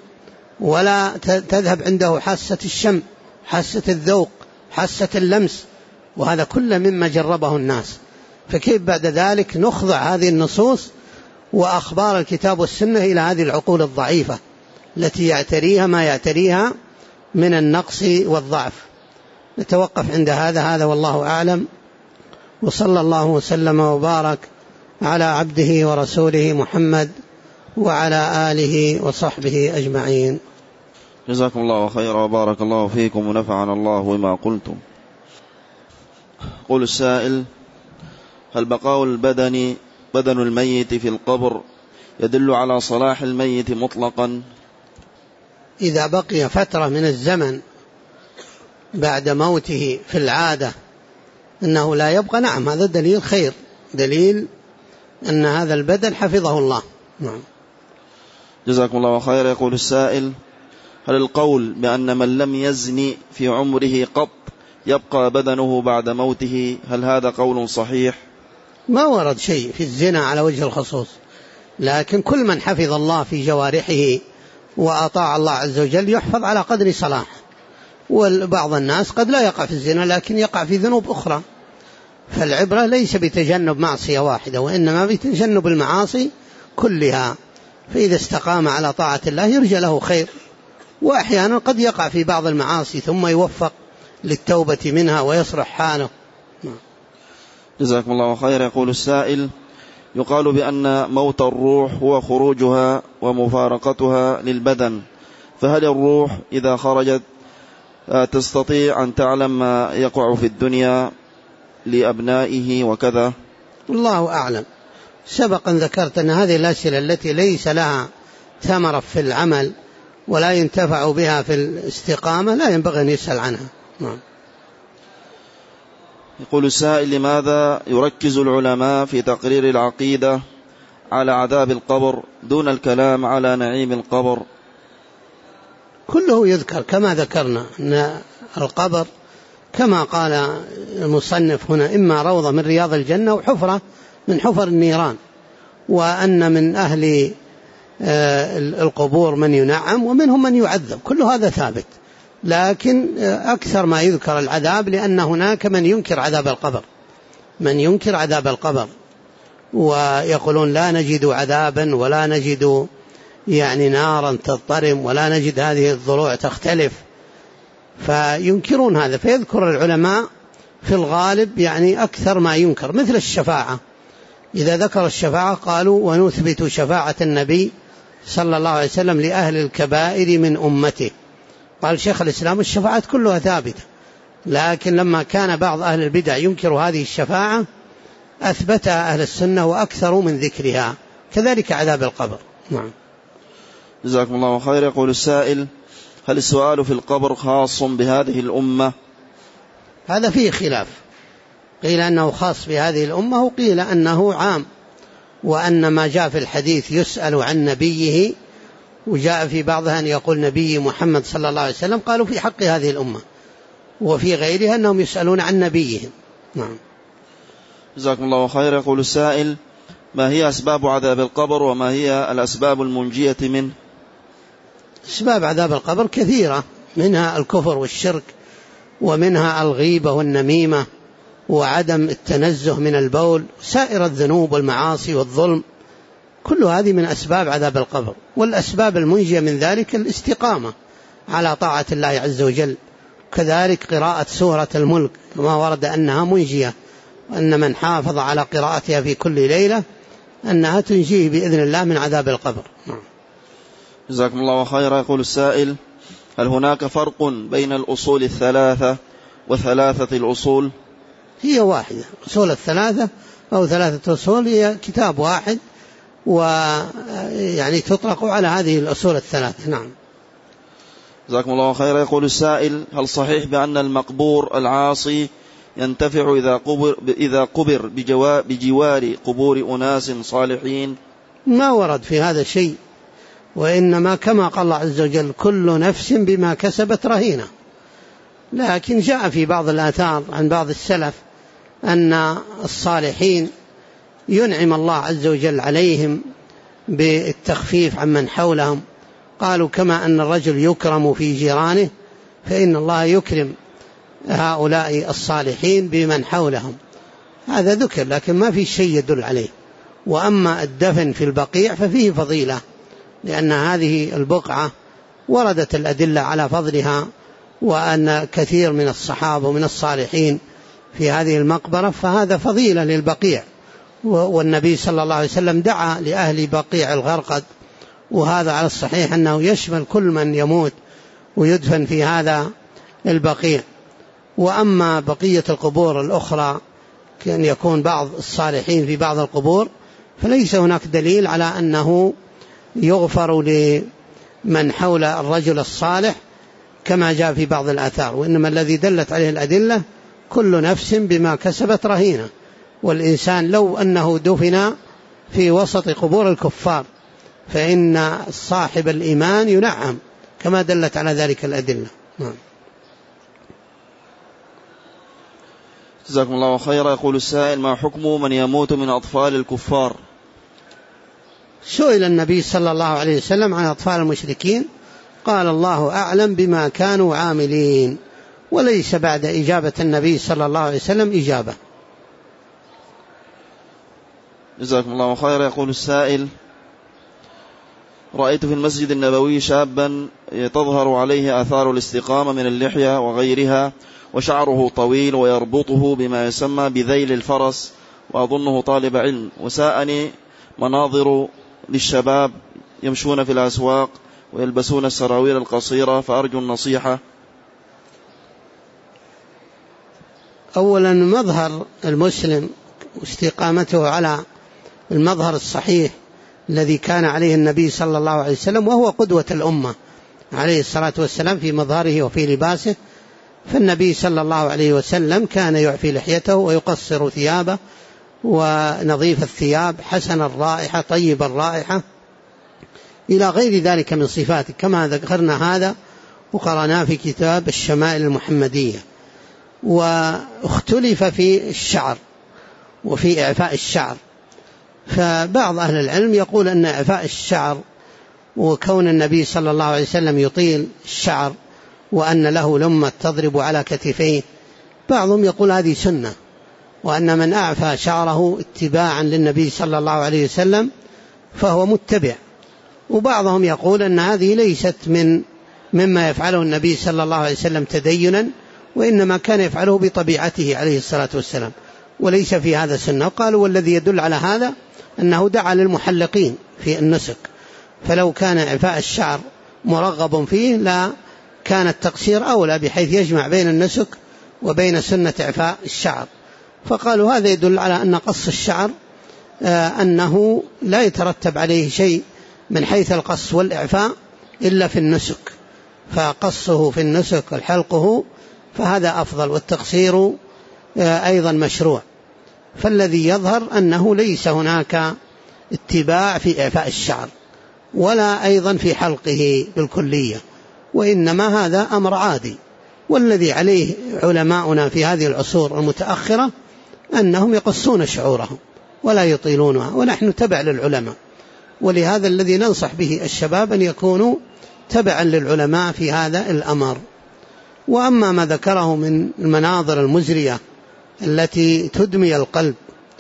ولا تذهب عنده حاسة الشم، حاسة الذوق، حاسة اللمس، وهذا كله مما جربه الناس، فكيف بعد ذلك نخضع هذه النصوص وأخبار الكتاب والسنة إلى هذه العقول الضعيفة التي يعتريها ما يعتريها من النقص والضعف. نتوقف عند هذا والله أعلم، وصلى الله وسلم وبارك على عبده ورسوله محمد وعلى آله وصحبه أجمعين. جزاكم الله خيرا وبارك الله فيكم ونفعنا الله بما قلتم. قول السائل: هل بقاء بدن الميت في القبر يدل على صلاح الميت مطلقا؟ إذا بقي فترة من الزمن بعد موته في العادة أنه لا يبقى، نعم، هذا دليل خير، دليل أن هذا البدن حفظه الله. نعم. جزاكم الله خير. يقول السائل: هل القول بأن من لم يزن في عمره قط يبقى بدنه بعد موته، هل هذا قول صحيح؟ ما ورد شيء في الزنا على وجه الخصوص، لكن كل من حفظ الله في جوارحه وأطاع الله عز وجل يحفظ على قدر صلاحه. وبعض الناس قد لا يقع في الزنا لكن يقع في ذنوب أخرى، فالعبرة ليس بتجنب معصية واحدة وإنما بتجنب المعاصي كلها، فإذا استقام على طاعة الله يرجى له خير، وأحيانا قد يقع في بعض المعاصي ثم يوفق للتوبة منها ويصلح حاله. جزاكم الله خير. يقول السائل: يقال بأن موت الروح هو خروجها ومفارقتها للبدن، فهل الروح إذا خرجت تستطيع أن تعلم ما يقع في الدنيا لأبنائه وكذا؟ الله أعلم. سبقا ذكرت أن هذه الأسئلة التي ليس لها ثمرة في العمل ولا ينتفع بها في الاستقامة لا ينبغي أن يسأل عنها. نعم. يقول السائل: لماذا يركز العلماء في تقرير العقيدة على عذاب القبر دون الكلام على نعيم القبر؟ كله يذكر كما ذكرنا أن القبر كما قال المصنف هنا إما روضة من رياض الجنة وحفرة من حفر النيران، وأن من أهل القبور من ينعم ومنهم من يعذب، كل هذا ثابت، لكن أكثر ما يذكر العذاب لأن هناك من ينكر عذاب القبر، من ينكر عذاب القبر ويقولون لا نجد عذابا ولا نجد يعني نارا تضطرم ولا نجد هذه الضلوع تختلف، فينكرون هذا. فيذكر العلماء في الغالب يعني أكثر ما ينكر، مثل الشفاعة، إذا ذكر الشفاعة قالوا ونثبت شفاعة النبي صلى الله عليه وسلم لأهل الكبائر من أمته. قال شيخ الإسلام الشفاعة كلها ثابتة، لكن لما كان بعض أهل البدع ينكر هذه الشفاعة أثبتها أهل السنة وأكثروا من ذكرها، كذلك عذاب القبر. نعم. جزاكم الله خير. يقول السائل: هل السؤال في القبر خاص بهذه الأمة؟ هذا فيه خلاف، قيل أنه خاص بهذه الأمة وقيل أنه عام، وأن ما جاء في الحديث يسأل عن نبيه، وجاء في بعضها أن يقول نبي محمد صلى الله عليه وسلم، قالوا في حق هذه الأمة، وفي غيرها أنهم يسألون عن نبيهم. نعم. جزاكم الله خير. يقول السائل: ما هي أسباب عذاب القبر وما هي الأسباب المنجية منه؟ أسباب عذاب القبر كثيرة، منها الكفر والشرك، ومنها الغيبة والنميمة وعدم التنزه من البول، سائر الذنوب والمعاصي والظلم، كل هذه من أسباب عذاب القبر. والأسباب المنجية من ذلك الاستقامة على طاعة الله عز وجل، كذلك قراءة سورة الملك كما ورد أنها منجية، وأن من حافظ على قراءتها في كل ليلة أنها تنجيه بإذن الله من عذاب القبر. جزاكم الله خيرا. يقول السائل: هل هناك فرق بين الأصول الثلاثة وثلاثة الأصول؟ هي واحدة، أصول الثلاثة أو ثلاثة أصول هي كتاب واحد، ويعني تطلق على هذه الأصول الثلاثة. نعم. جزاكم الله خيرا. يقول السائل: هل صحيح بأن المقبور العاصي ينتفع إذا قبر بجوار قبور أناس صالحين؟ ما ورد في هذا شيء، وإنما كما قال الله عز وجل كل نفس بما كسبت رهينة، لكن جاء في بعض الآثار عن بعض السلف أن الصالحين ينعم الله عز وجل عليهم بالتخفيف عمن حولهم، قالوا كما أن الرجل يكرم في جيرانه فإن الله يكرم هؤلاء الصالحين بمن حولهم، هذا ذكر لكن ما في شيء يدل عليه. وأما الدفن في البقيع ففيه فضيلة، لأن هذه البقعة وردت الأدلة على فضلها، وأن كثير من الصحابة ومن الصالحين في هذه المقبرة، فهذا فضيلة للبقيع. والنبي صلى الله عليه وسلم دعا لأهل بقيع الغرقد، وهذا على الصحيح أنه يشمل كل من يموت ويدفن في هذا البقيع. وأما بقية القبور الأخرى كان يكون بعض الصالحين في بعض القبور، فليس هناك دليل على أنه يغفر لمن حول الرجل الصالح كما جاء في بعض الآثار، وإنما الذي دلت عليه الأدلة كل نفس بما كسبت رهينة. والإنسان لو أنه دفن في وسط قبور الكفار فإن صاحب الإيمان ينعم كما دلت على ذلك الأدلة. جزاكم الله خيرا. يقول السائل: ما حكم من يموت من أطفال الكفار؟ سئل النبي صلى الله عليه وسلم عن أطفال المشركين، قال: الله أعلم بما كانوا عاملين، وليس بعد إجابة النبي صلى الله عليه وسلم إجابة. جزاكم الله خيرا. يقول السائل: رأيت في المسجد النبوي شابا تظهر عليه آثار الاستقامة من اللحية وغيرها، وشعره طويل ويربطه بما يسمى بذيل الفرس، وأظنه طالب علم، وساءني مناظر للشباب يمشون في الأسواق ويلبسون السراويل القصيرة، فأرجو النصيحة. أولا، مظهر المسلم واستقامته على المظهر الصحيح الذي كان عليه النبي صلى الله عليه وسلم، وهو قدوة الأمة عليه الصلاة والسلام في مظهره وفي لباسه. فالنبي صلى الله عليه وسلم كان يعفي لحيته ويقصر ثيابه، ونظيف الثياب، حسن الرائحة، طيب الرائحة، إلى غير ذلك من صفاته، كما ذكرنا هذا وقرأناه في كتاب الشمائل المحمدية. واختلف في الشعر وفي إعفاء الشعر، فبعض أهل العلم يقول أن إعفاء الشعر وكون النبي صلى الله عليه وسلم يطيل الشعر وأن له لمة تضرب على كتفيه، بعضهم يقول هذه سنة، وأن من أعفى شعره اتباعا للنبي صلى الله عليه وسلم فهو متبع. وبعضهم يقول أن هذه ليست مما يفعله النبي صلى الله عليه وسلم تدينا، وإنما كان يفعله بطبيعته عليه الصلاة والسلام، وليس في هذا سنة. قالوا: والذي يدل على هذا أنه دعا للمحلقين في النسك، فلو كان إعفاء الشعر مرغب فيه لا كان التقصير أولى، بحيث يجمع بين النسك وبين سنة إعفاء الشعر. فقالوا هذا يدل على أن قص الشعر أنه لا يترتب عليه شيء من حيث القص والإعفاء إلا في النسك، فقصه في النسك والحلقه فهذا أفضل، والتقصير أيضا مشروع. فالذي يظهر أنه ليس هناك اتباع في إعفاء الشعر ولا أيضا في حلقه بالكلية، وإنما هذا أمر عادي. والذي عليه علماؤنا في هذه العصور المتأخرة أنهم يقصون شعورهم ولا يطيلونها، ونحن تبع للعلماء، ولهذا الذي ننصح به الشباب أن يكونوا تبعا للعلماء في هذا الأمر. وأما ما ذكره من المناظر المزرية التي تدمي القلب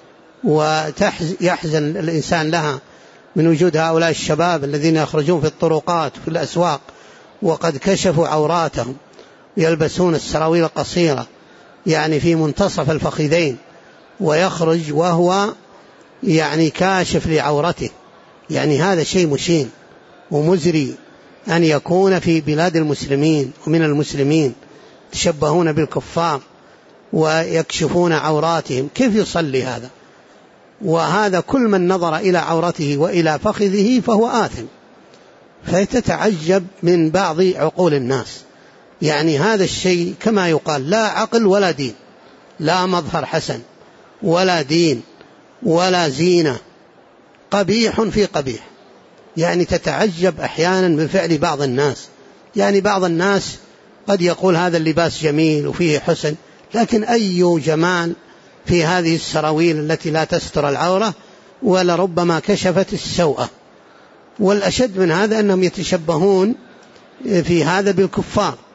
ويحزن الإنسان لها من وجود هؤلاء الشباب الذين يخرجون في الطرقات في الأسواق وقد كشفوا عوراتهم، يلبسون السراويل القصيرة يعني في منتصف الفخذين، ويخرج وهو يعني كاشف لعورته، يعني هذا شيء مشين ومزري أن يكون في بلاد المسلمين ومن المسلمين تشبهون بالكفار ويكشفون عوراتهم. كيف يصلي هذا؟ وهذا كل من نظر إلى عورته وإلى فخذه فهو آثم. فتتعجب من بعض عقول الناس، يعني هذا الشيء كما يقال لا عقل ولا دين، لا مظهر حسن ولا دين ولا زينة، قبيح في قبيح. يعني تتعجب أحيانا من فعل بعض الناس، يعني بعض الناس قد يقول هذا اللباس جميل وفيه حسن، لكن أي جمال في هذه السراويل التي لا تستر العورة ولربما كشفت السوءة. والأشد من هذا أنهم يتشبهون في هذا بالكفار،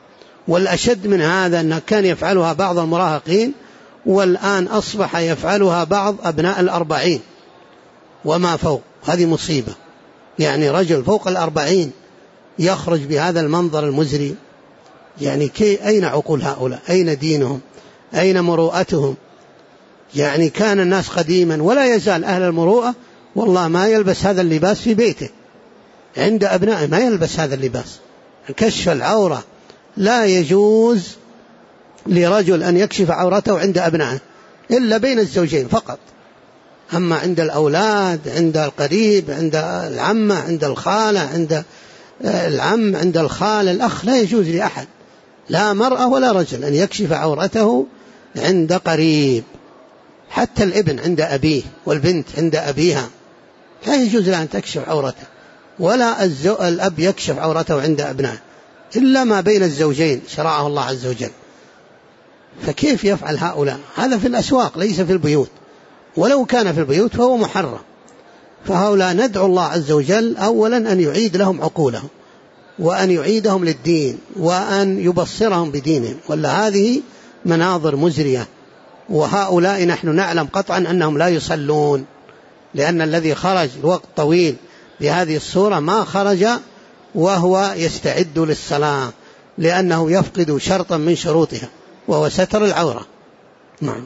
والأشد من هذا أنه كان يفعلها بعض المراهقين، والآن أصبح يفعلها بعض أبناء 40 وما فوق. هذه مصيبة، يعني رجل فوق 40 يخرج بهذا المنظر المزري. يعني أين عقول هؤلاء؟ أين دينهم؟ أين مروءتهم؟ يعني كان الناس قديما ولا يزال أهل المروءة والله ما يلبس هذا اللباس في بيته، عند أبنائه ما يلبس هذا اللباس. كشف العورة لا يجوز لرجل أن يكشف عورته عند أبنائه إلا بين الزوجين فقط، أما عند الأولاد، عند القريب، عند العمة، عند الخالة، عند العم، عند الخال، الأخ، لا يجوز لأحد، لا مرأة ولا رجل، أن يكشف عورته عند قريب. حتى الابن عند أبيه والبنت عند أبيها لا يجوز لها أن تكشف عورته، ولا الأب يكشف عورته عند أبنائه إلا ما بين الزوجين شرعه الله عز وجل. فكيف يفعل هؤلاء؟ هذا في الأسواق ليس في البيوت، ولو كان في البيوت فهو محرم. فهؤلاء ندعو الله عز وجل أولا أن يعيد لهم عقولهم، وأن يعيدهم للدين، وأن يبصرهم بدينهم، ولا هذه مناظر مزرية. وهؤلاء نحن نعلم قطعا أنهم لا يصلون، لأن الذي خرج الوقت طويل بهذه الصورة ما خرج وهو يستعد للصلاة، لأنه يفقد شرطا من شروطها وهو ستر العورة. نعم.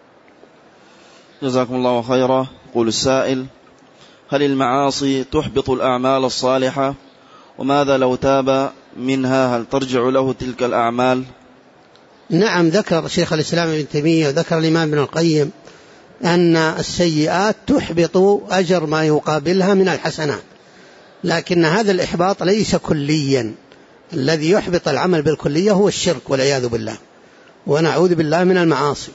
جزاكم الله خيرا. يقول السائل: هل المعاصي تحبط الأعمال الصالحة؟ وماذا لو تاب منها، هل ترجع له تلك الأعمال؟ نعم، ذكر شيخ الإسلام ابن تيمية وذكر الإمام ابن القيم أن السيئات تحبط أجر ما يقابلها من الحسنات، لكن هذا الإحباط ليس كليا. الذي يحبط العمل بالكلية هو الشرك والعياذ بالله، ونعوذ بالله من المعاصي.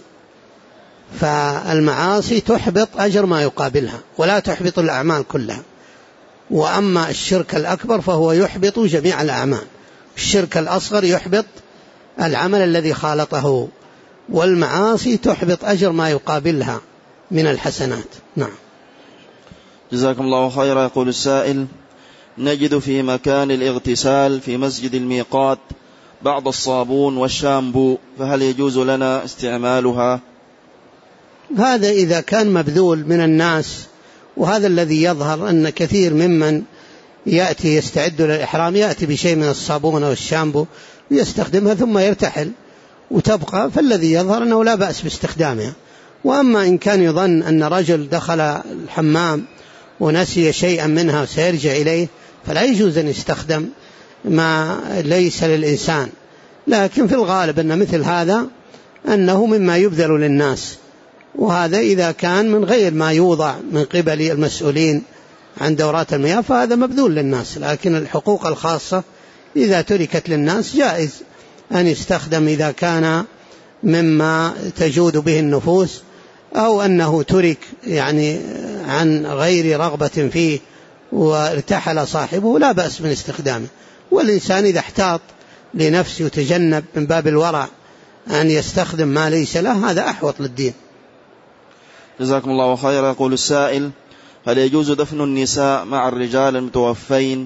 فالمعاصي تحبط أجر ما يقابلها ولا تحبط الأعمال كلها. وأما الشرك الأكبر فهو يحبط جميع الأعمال، الشرك الأصغر يحبط العمل الذي خالطه، والمعاصي تحبط أجر ما يقابلها من الحسنات. نعم. جزاكم الله خيرا. يقول السائل: نجد في مكان الاغتسال في مسجد الميقات بعض الصابون والشامبو، فهل يجوز لنا استعمالها؟ هذا إذا كان مبذول من الناس، وهذا الذي يظهر أن كثير ممن يأتي يستعد للإحرام يأتي بشيء من الصابون أو الشامبو ويستخدمها ثم يرتحل وتبقى، فالذي يظهر أنه لا بأس باستخدامها. وأما إن كان يظن أن رجل دخل الحمام ونسي شيئا منها وسيرجع إليه فلا يجوز أن يستخدم ما ليس للإنسان. لكن في الغالب أن مثل هذا أنه مما يبذل للناس، وهذا إذا كان من غير ما يوضع من قبل المسؤولين عن دورات المياه فهذا مبذول للناس. لكن الحقوق الخاصة إذا تركت للناس جائز أن يستخدم إذا كان مما تجود به النفوس، أو أنه ترك يعني عن غير رغبة فيه وارتحل صاحبه لا بأس من استخدامه. والإنسان إذا احتاط لنفسه وتجنب من باب الورع أن يستخدم ما ليس له هذا أحوط للدين. جزاكم الله خيرا. يقول السائل: هل يجوز دفن النساء مع الرجال المتوفين؟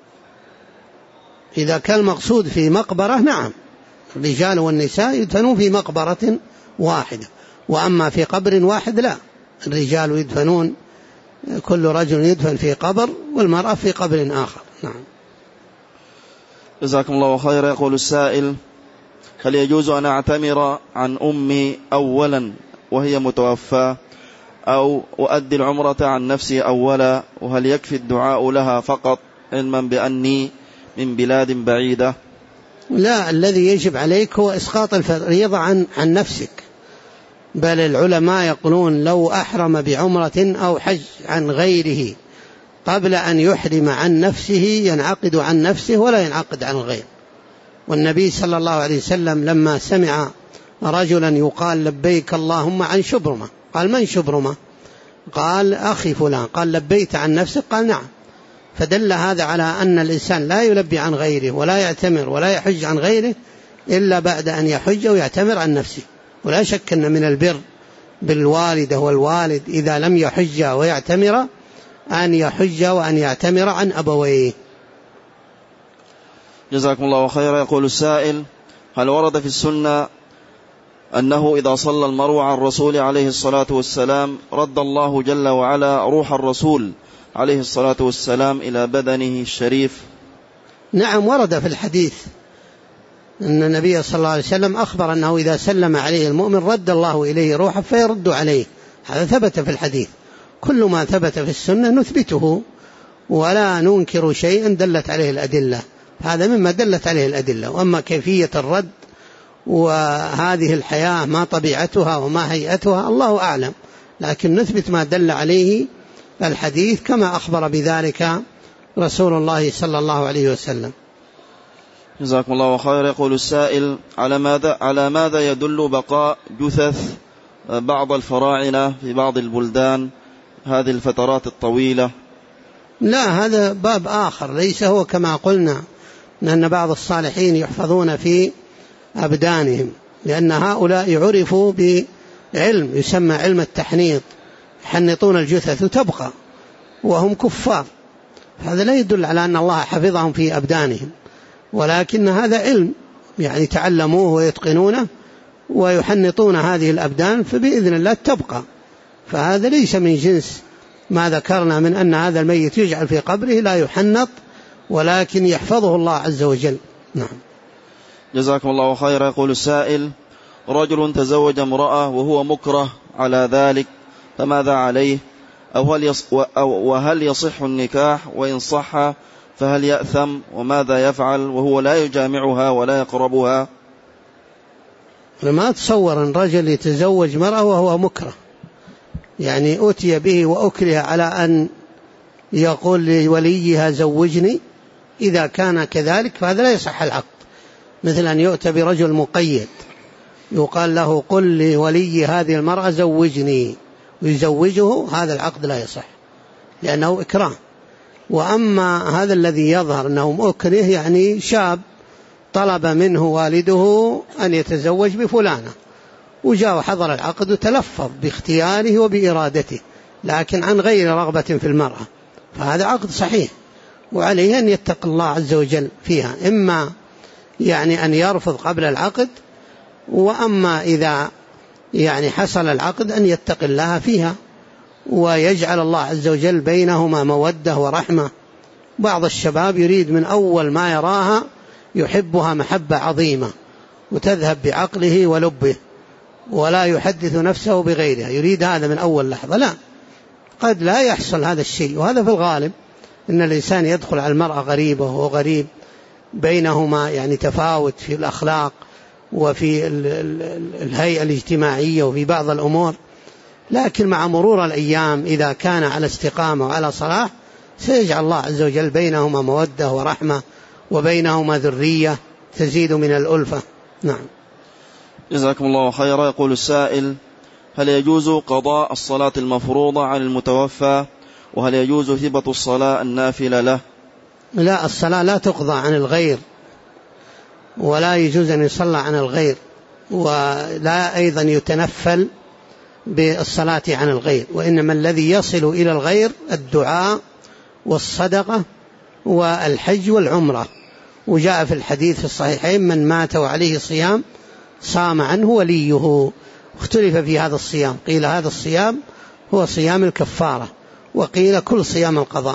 إذا كان المقصود في مقبرة نعم، الرجال والنساء يدفنون في مقبرة واحدة، وأما في قبر واحد لا، الرجال يدفنون كل رجل يدفن في قبر والمرأة في قبر آخر. نعم. جزاكم الله خيرا. يقول السائل: هل يجوز أن أعتمر عن أمي أولا وهي متوفى، أو أؤدي العمرة عن نفسي أولا، وهل يكفي الدعاء لها فقط علما بأني من بلاد بعيدة؟ لا، الذي يجب عليك هو إسقاط الفريضة عن نفسك، بل العلماء يقولون لو أحرم بعمرة أو حج عن غيره قبل أن يحرم عن نفسه ينعقد عن نفسه ولا ينعقد عن الغير. والنبي صلى الله عليه وسلم لما سمع رجلا يقال لبيك اللهم عن شبرمة قال من شبرمة؟ قال أخي فلان. قال لبيت عن نفسك؟ قال نعم. فدل هذا على أن الإنسان لا يلبي عن غيره ولا يعتمر ولا يحج عن غيره إلا بعد أن يحج ويعتمر عن نفسه. ولا شك أن من البر بالوالدة والوالد إذا لم يحج ويعتمر أن يحج وأن يعتمر عن أبويه. جزاكم الله خيرا. يقول السائل: هل ورد في السنة أنه إذا صلى المرء على الرسول عليه الصلاة والسلام رد الله جل وعلا روح الرسول عليه الصلاة والسلام إلى بدنه الشريف؟ نعم، ورد في الحديث أن النبي صلى الله عليه وسلم أخبر أنه إذا سلم عليه المؤمن رد الله إليه روحه فيرد عليه. هذا ثبت في الحديث. كل ما ثبت في السنة نثبته ولا ننكر شيئا دلت عليه الأدلة، هذا مما دلت عليه الأدلة. وأما كيفية الرد وهذه الحياة ما طبيعتها وما هيئتها الله أعلم، لكن نثبت ما دل عليه الحديث كما أخبر بذلك رسول الله صلى الله عليه وسلم. جزاكم الله خير. يقول السائل: على ماذا يدل بقاء جثث بعض الفراعنة في بعض البلدان هذه الفترات الطويلة؟ لا، هذا باب آخر، ليس هو كما قلنا أن بعض الصالحين يحفظون في أبدانهم، لأن هؤلاء عرفوا بعلم يسمى علم التحنيط، يحنطون الجثث وتبقى وهم كفار. هذا لا يدل على أن الله حفظهم في أبدانهم، ولكن هذا علم يعني تعلموه ويتقنونه ويحنطون هذه الأبدان فبإذن الله تبقى. فهذا ليس من جنس ما ذكرنا من أن هذا الميت يجعل في قبره لا يحنط، ولكن يحفظه الله عز وجل. نعم. جزاكم الله خيرا. يقول السائل: رجل تزوج امرأة وهو مكره على ذلك، فماذا عليه؟ وهل يصح النكاح؟ وإن صح فهل يأثم؟ وماذا يفعل وهو لا يجامعها ولا يقربها؟ أنا ما أتصور أن رجل يتزوج مرأة وهو مكره، يعني أتي به وأكره على أن يقول لوليها زوجني. إذا كان كذلك فهذا لا يصح العقد، مثل أن يؤتى برجل مقيد يقال له قل لولي هذه المرأة زوجني ويزوجه، هذا العقد لا يصح لأنه إكراه. وأما هذا الذي يظهر أنه مكره، يعني شاب طلب منه والده أن يتزوج بفلانة وجاء وحضر العقد وتلفظ باختياره وبإرادته لكن عن غير رغبة في المرأة، فهذا عقد صحيح، وعليه أن يتقي الله عز وجل فيها، إما يعني أن يرفض قبل العقد، وأما إذا يعني حصل العقد أن يتقي الله فيها ويجعل الله عز وجل بينهما مودة ورحمة. بعض الشباب يريد من أول ما يراها يحبها محبة عظيمة وتذهب بعقله ولبه ولا يحدث نفسه بغيرها، يريد هذا من أول لحظة. لا، قد لا يحصل هذا الشيء، وهذا في الغالب إن الإنسان يدخل على المرأة غريبة وهو غريب، بينهما يعني تفاوت في الأخلاق وفي الهيئة الاجتماعية وفي بعض الأمور، لكن مع مرور الأيام إذا كان على استقامة وعلى صلاح سيجعل الله عز وجل بينهما مودة ورحمة وبينهما ذرية تزيد من الألفة. نعم. جزاكم الله خيرا. يقول السائل: هل يجوز قضاء الصلاة المفروضة عن المتوفى؟ وهل يجوز هبة الصلاة النافلة له؟ لا، الصلاة لا تقضى عن الغير، ولا يجوز أن يصلى عن الغير، ولا أيضا يتنفل بالصلاة عن الغير، وإنما الذي يصل إلى الغير الدعاء والصدقة والحج والعمرة. وجاء في الحديث في الصحيحين: من مات وعليه صيام صام عنه وليه. اختلف في هذا الصيام، قيل هذا الصيام هو صيام الكفارة، وقيل كل صيام القضاء.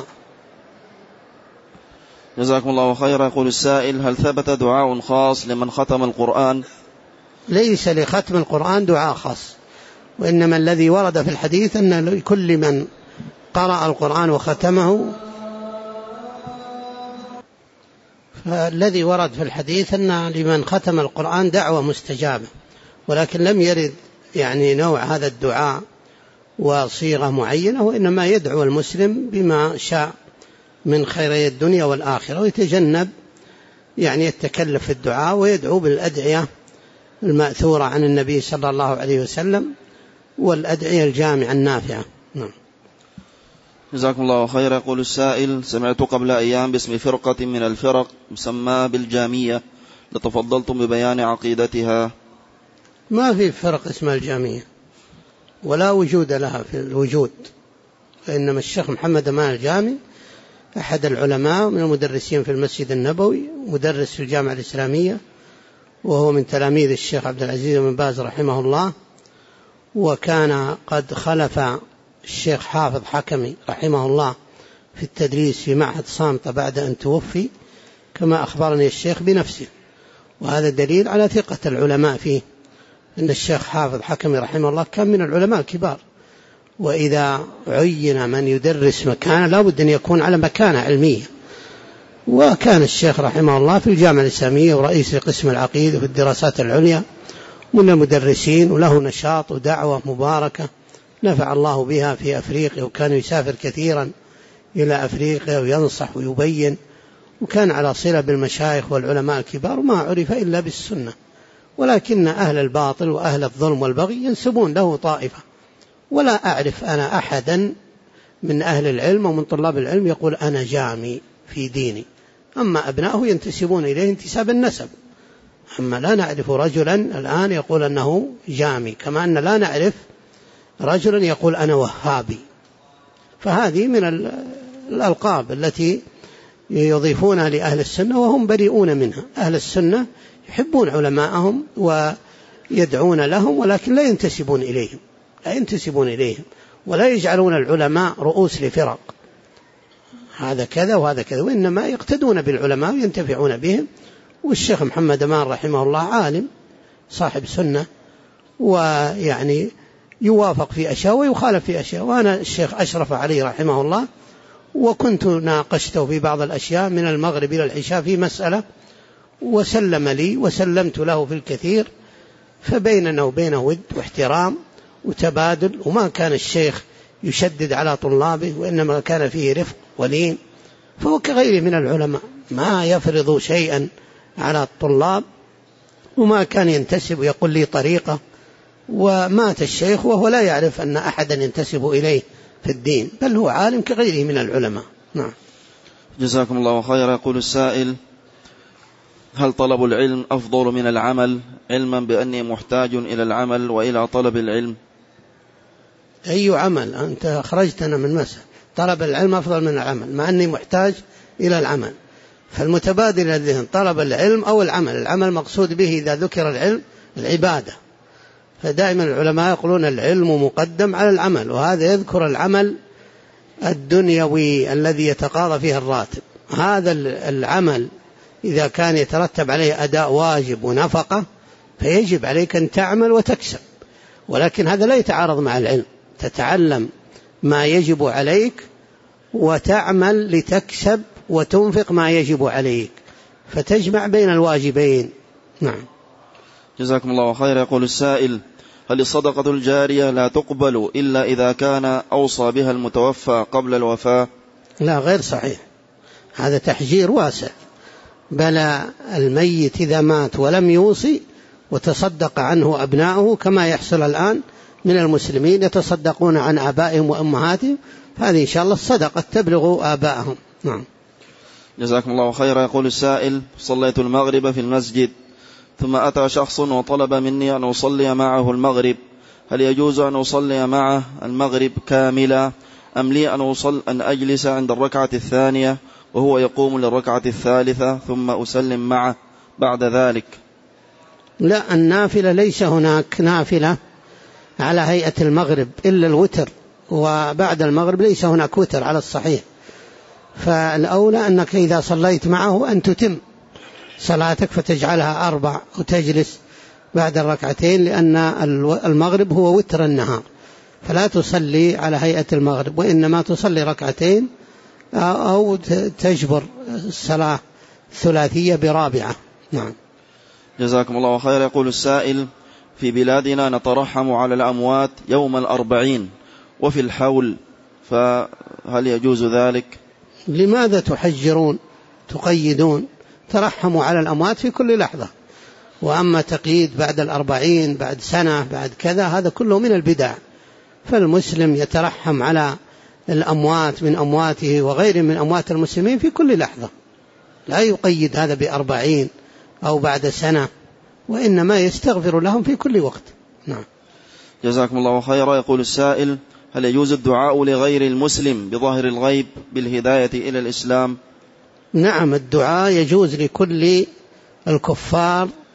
جزاكم الله خيرا. يقول السائل: هل ثبت دعاء خاص لمن ختم القرآن؟ ليس لختم القرآن دعاء خاص، وإنما الذي ورد في الحديث أن لكل من قرأ القرآن وختمه، فالذي ورد في الحديث أن لمن ختم القرآن دعوة مستجابة، ولكن لم يرد يعني نوع هذا الدعاء وصيغة معينة، وإنما يدعو المسلم بما شاء من خيري الدنيا والآخرة، ويتجنب يعني التكلف في الدعاء، ويدعو بالأدعية المأثورة عن النبي صلى الله عليه وسلم والأدعية الجامعة النافعة. نعم. جزاكم الله خيرا. يقول السائل: سمعت قبل أيام باسم فرقة من الفرق مسمى بالجامية، لتفضلتم ببيان عقيدتها. ما في فرق اسمها الجامية ولا وجود لها في الوجود، فإنما الشيخ محمد أمان الجامي أحد العلماء من المدرسين في المسجد النبوي، مدرس في الجامعة الإسلامية، وهو من تلاميذ الشيخ عبد العزيز بن باز رحمه الله، وكان قد خلف الشيخ حافظ حكمي رحمه الله في التدريس في معهد صامتة بعد أن توفي، كما أخبرني الشيخ بنفسه، وهذا دليل على ثقة العلماء فيه، أن الشيخ حافظ حكمي رحمه الله كان من العلماء الكبار، وإذا عين من يدرس مكانه لا بد أن يكون على مكانة علمية. وكان الشيخ رحمه الله في الجامعة الإسلامية ورئيس قسم العقيدة في الدراسات العليا من المدرسين، وله نشاط ودعوة مباركة نفع الله بها في أفريقيا، وكان يسافر كثيرا إلى أفريقيا وينصح ويبين، وكان على صلة بالمشايخ والعلماء الكبار، وما عرف إلا بالسنة. ولكن أهل الباطل وأهل الظلم والبغي ينسبون له طائفة، ولا أعرف أنا أحدا من أهل العلم ومن طلاب العلم يقول أنا جامي في ديني، أما أبنائه ينتسبون إليه انتساب النسب، أما لا نعرف رجلا الآن يقول أنه جامي، كما أن لا نعرف رجلا يقول أنا وهابي. فهذه من الألقاب التي يضيفونها لأهل السنة وهم بريئون منها. أهل السنة يحبون علماءهم ويدعون لهم، ولكن لا ينتسبون إليهم ولا يجعلون العلماء رؤوس لفرق، هذا كذا وهذا كذا، وإنما يقتدون بالعلماء وينتفعون بهم. والشيخ محمد أمان رحمه الله عالم صاحب سنة، ويعني يوافق في أشياء ويخالف في أشياء، وأنا الشيخ أشرف عليه رحمه الله، وكنت ناقشته في بعض الأشياء من المغرب إلى العشاء في مسألة، وسلم لي وسلمت له في الكثير، فبيننا وبينه ود واحترام وتبادل، وما كان الشيخ يشدد على طلابه، وإنما كان فيه رفق ولين، فهو كغيره من العلماء ما يفرض شيئا على الطلاب، وما كان ينتسب ويقول لي طريقة. ومات الشيخ وهو لا يعرف أن أحدا ينتسب إليه في الدين، بل هو عالم كغيره من العلماء. نعم. جزاكم الله خيرا. يقول السائل: هل طلب العلم أفضل من العمل، علما بأني محتاج إلى العمل وإلى طلب العلم؟ أي عمل؟ أنت أخرجتنا من مسألة طلب العلم أفضل من العمل، مع أني محتاج إلى العمل، فالمتبادل الذهن طلب العلم أو العمل. العمل مقصود به إذا ذكر العلم العبادة، فدائما العلماء يقولون العلم مقدم على العمل، وهذا يذكر العمل الدنيوي الذي يتقاضى فيه الراتب. هذا العمل إذا كان يترتب عليه أداء واجب ونفقة فيجب عليك أن تعمل وتكسب، ولكن هذا لا يتعارض مع العلم، تتعلم ما يجب عليك وتعمل لتكسب وتنفق ما يجب عليك، فتجمع بين الواجبين. نعم. جزاكم الله خير. يقول السائل: هل الصدقة الجارية لا تقبل إلا إذا كان أوصى بها المتوفى قبل الوفاة؟ لا، غير صحيح، هذا تحجير واسع، بل الميت إذا مات ولم يوصي وتصدق عنه أبناؤه، كما يحصل الآن من المسلمين يتصدقون عن آبائهم وأمهاتهم، فهذه إن شاء الله الصدقة تبلغ آبائهم. نعم. جزاكم الله خيرا. يقول السائل: صليت المغرب في المسجد، ثم أتى شخص وطلب مني أن أصلي معه المغرب، هل يجوز أن أصلي معه المغرب كاملا، أم لي أن أجلس عند الركعة الثانية وهو يقوم للركعة الثالثة ثم أسلم معه بعد ذلك؟ لا، النافلة ليس هناك نافلة على هيئة المغرب إلا الوتر، وبعد المغرب ليس هناك وتر على الصحيح، فالأولى أنك إذا صليت معه أن تتم صلاتك فتجعلها 4 وتجلس بعد الركعتين، لأن المغرب هو وتر النهار، فلا تصلي على هيئة المغرب، وإنما تصلي ركعتين أو تجبر الصلاة الثلاثية ب4. نعم. جزاكم الله خير. يقول السائل: في بلادنا نترحم على الأموات يوم 40 وفي الحول، فهل يجوز ذلك؟ لماذا تحجرون تقيدون؟ ترحموا على الأموات في كل لحظة، وأما تقييد بعد 40 بعد سنة بعد كذا هذا كله من البدع. فالمسلم يترحم على الأموات من أمواته وغير من أموات المسلمين في كل لحظة، لا يقيد هذا ب40 أو بعد سنة، وإنما يستغفر لهم في كل وقت. نعم. جزاكم الله خيرا. يقول السائل: هل يجوز الدعاء لغير المسلم بظاهر الغيب بالهداية إلى الإسلام؟ نعم، الدعاء يجوز لكل الكفار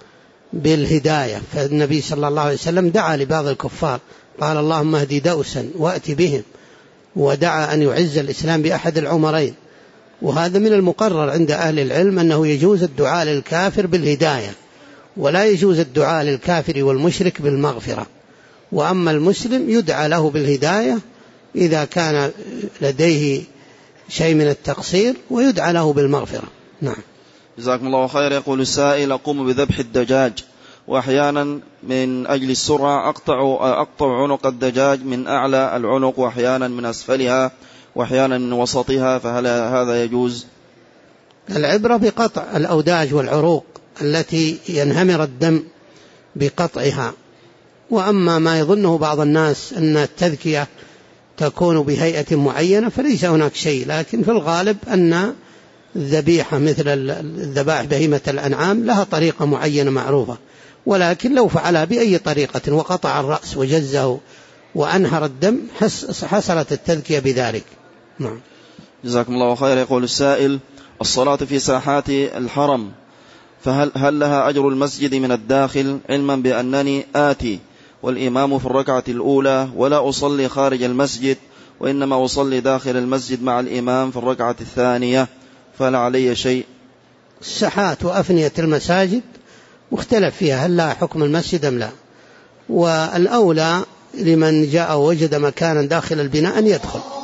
بالهداية. فالنبي صلى الله عليه وسلم دعا لبعض الكفار قال اللهم اهدي دوسا وأتي بهم، ودعا أن يعز الإسلام بأحد العمرين. وهذا من المقرر عند أهل العلم أنه يجوز الدعاء للكافر بالهداية، ولا يجوز الدعاء للكافر والمشرك بالمغفرة. وأما المسلم يدعى له بالهداية إذا كان لديه شيء من التقصير، ويدعى له بالمغفرة. نعم. جزاكم الله خير. يقول السائل: أقوم بذبح الدجاج، وأحيانا من أجل السرعة أقطع عنق الدجاج من أعلى العنق، وأحيانا من أسفلها، وأحيانا من وسطها، فهل هذا يجوز؟ العبرة بقطع الأوداج والعروق التي ينهمر الدم بقطعها. وأما ما يظنه بعض الناس أن التذكية تكون بهيئة معينة فليس هناك شيء، لكن في الغالب أن الذبيحة مثل الذبائح بهيمة الأنعام لها طريقة معينة معروفة، ولكن لو فعلها بأي طريقة وقطع الرأس وجزه وأنهر الدم حصلت التذكية بذلك. نعم. جزاكم الله خير. يقول السائل: الصلاة في ساحات الحرم فهل لها أجر المسجد من الداخل، علما بأنني آتي والإمام في الركعة الأولى ولا أصلي خارج المسجد، وإنما أصلي داخل المسجد مع الإمام في الركعة الثانية، فهل علي شيء؟ الساحات وأفنية المساجد مختلف فيها هل لها حكم المسجد أم لا، والأولى لمن جاء ووجد مكانا داخل البناء أن يدخل.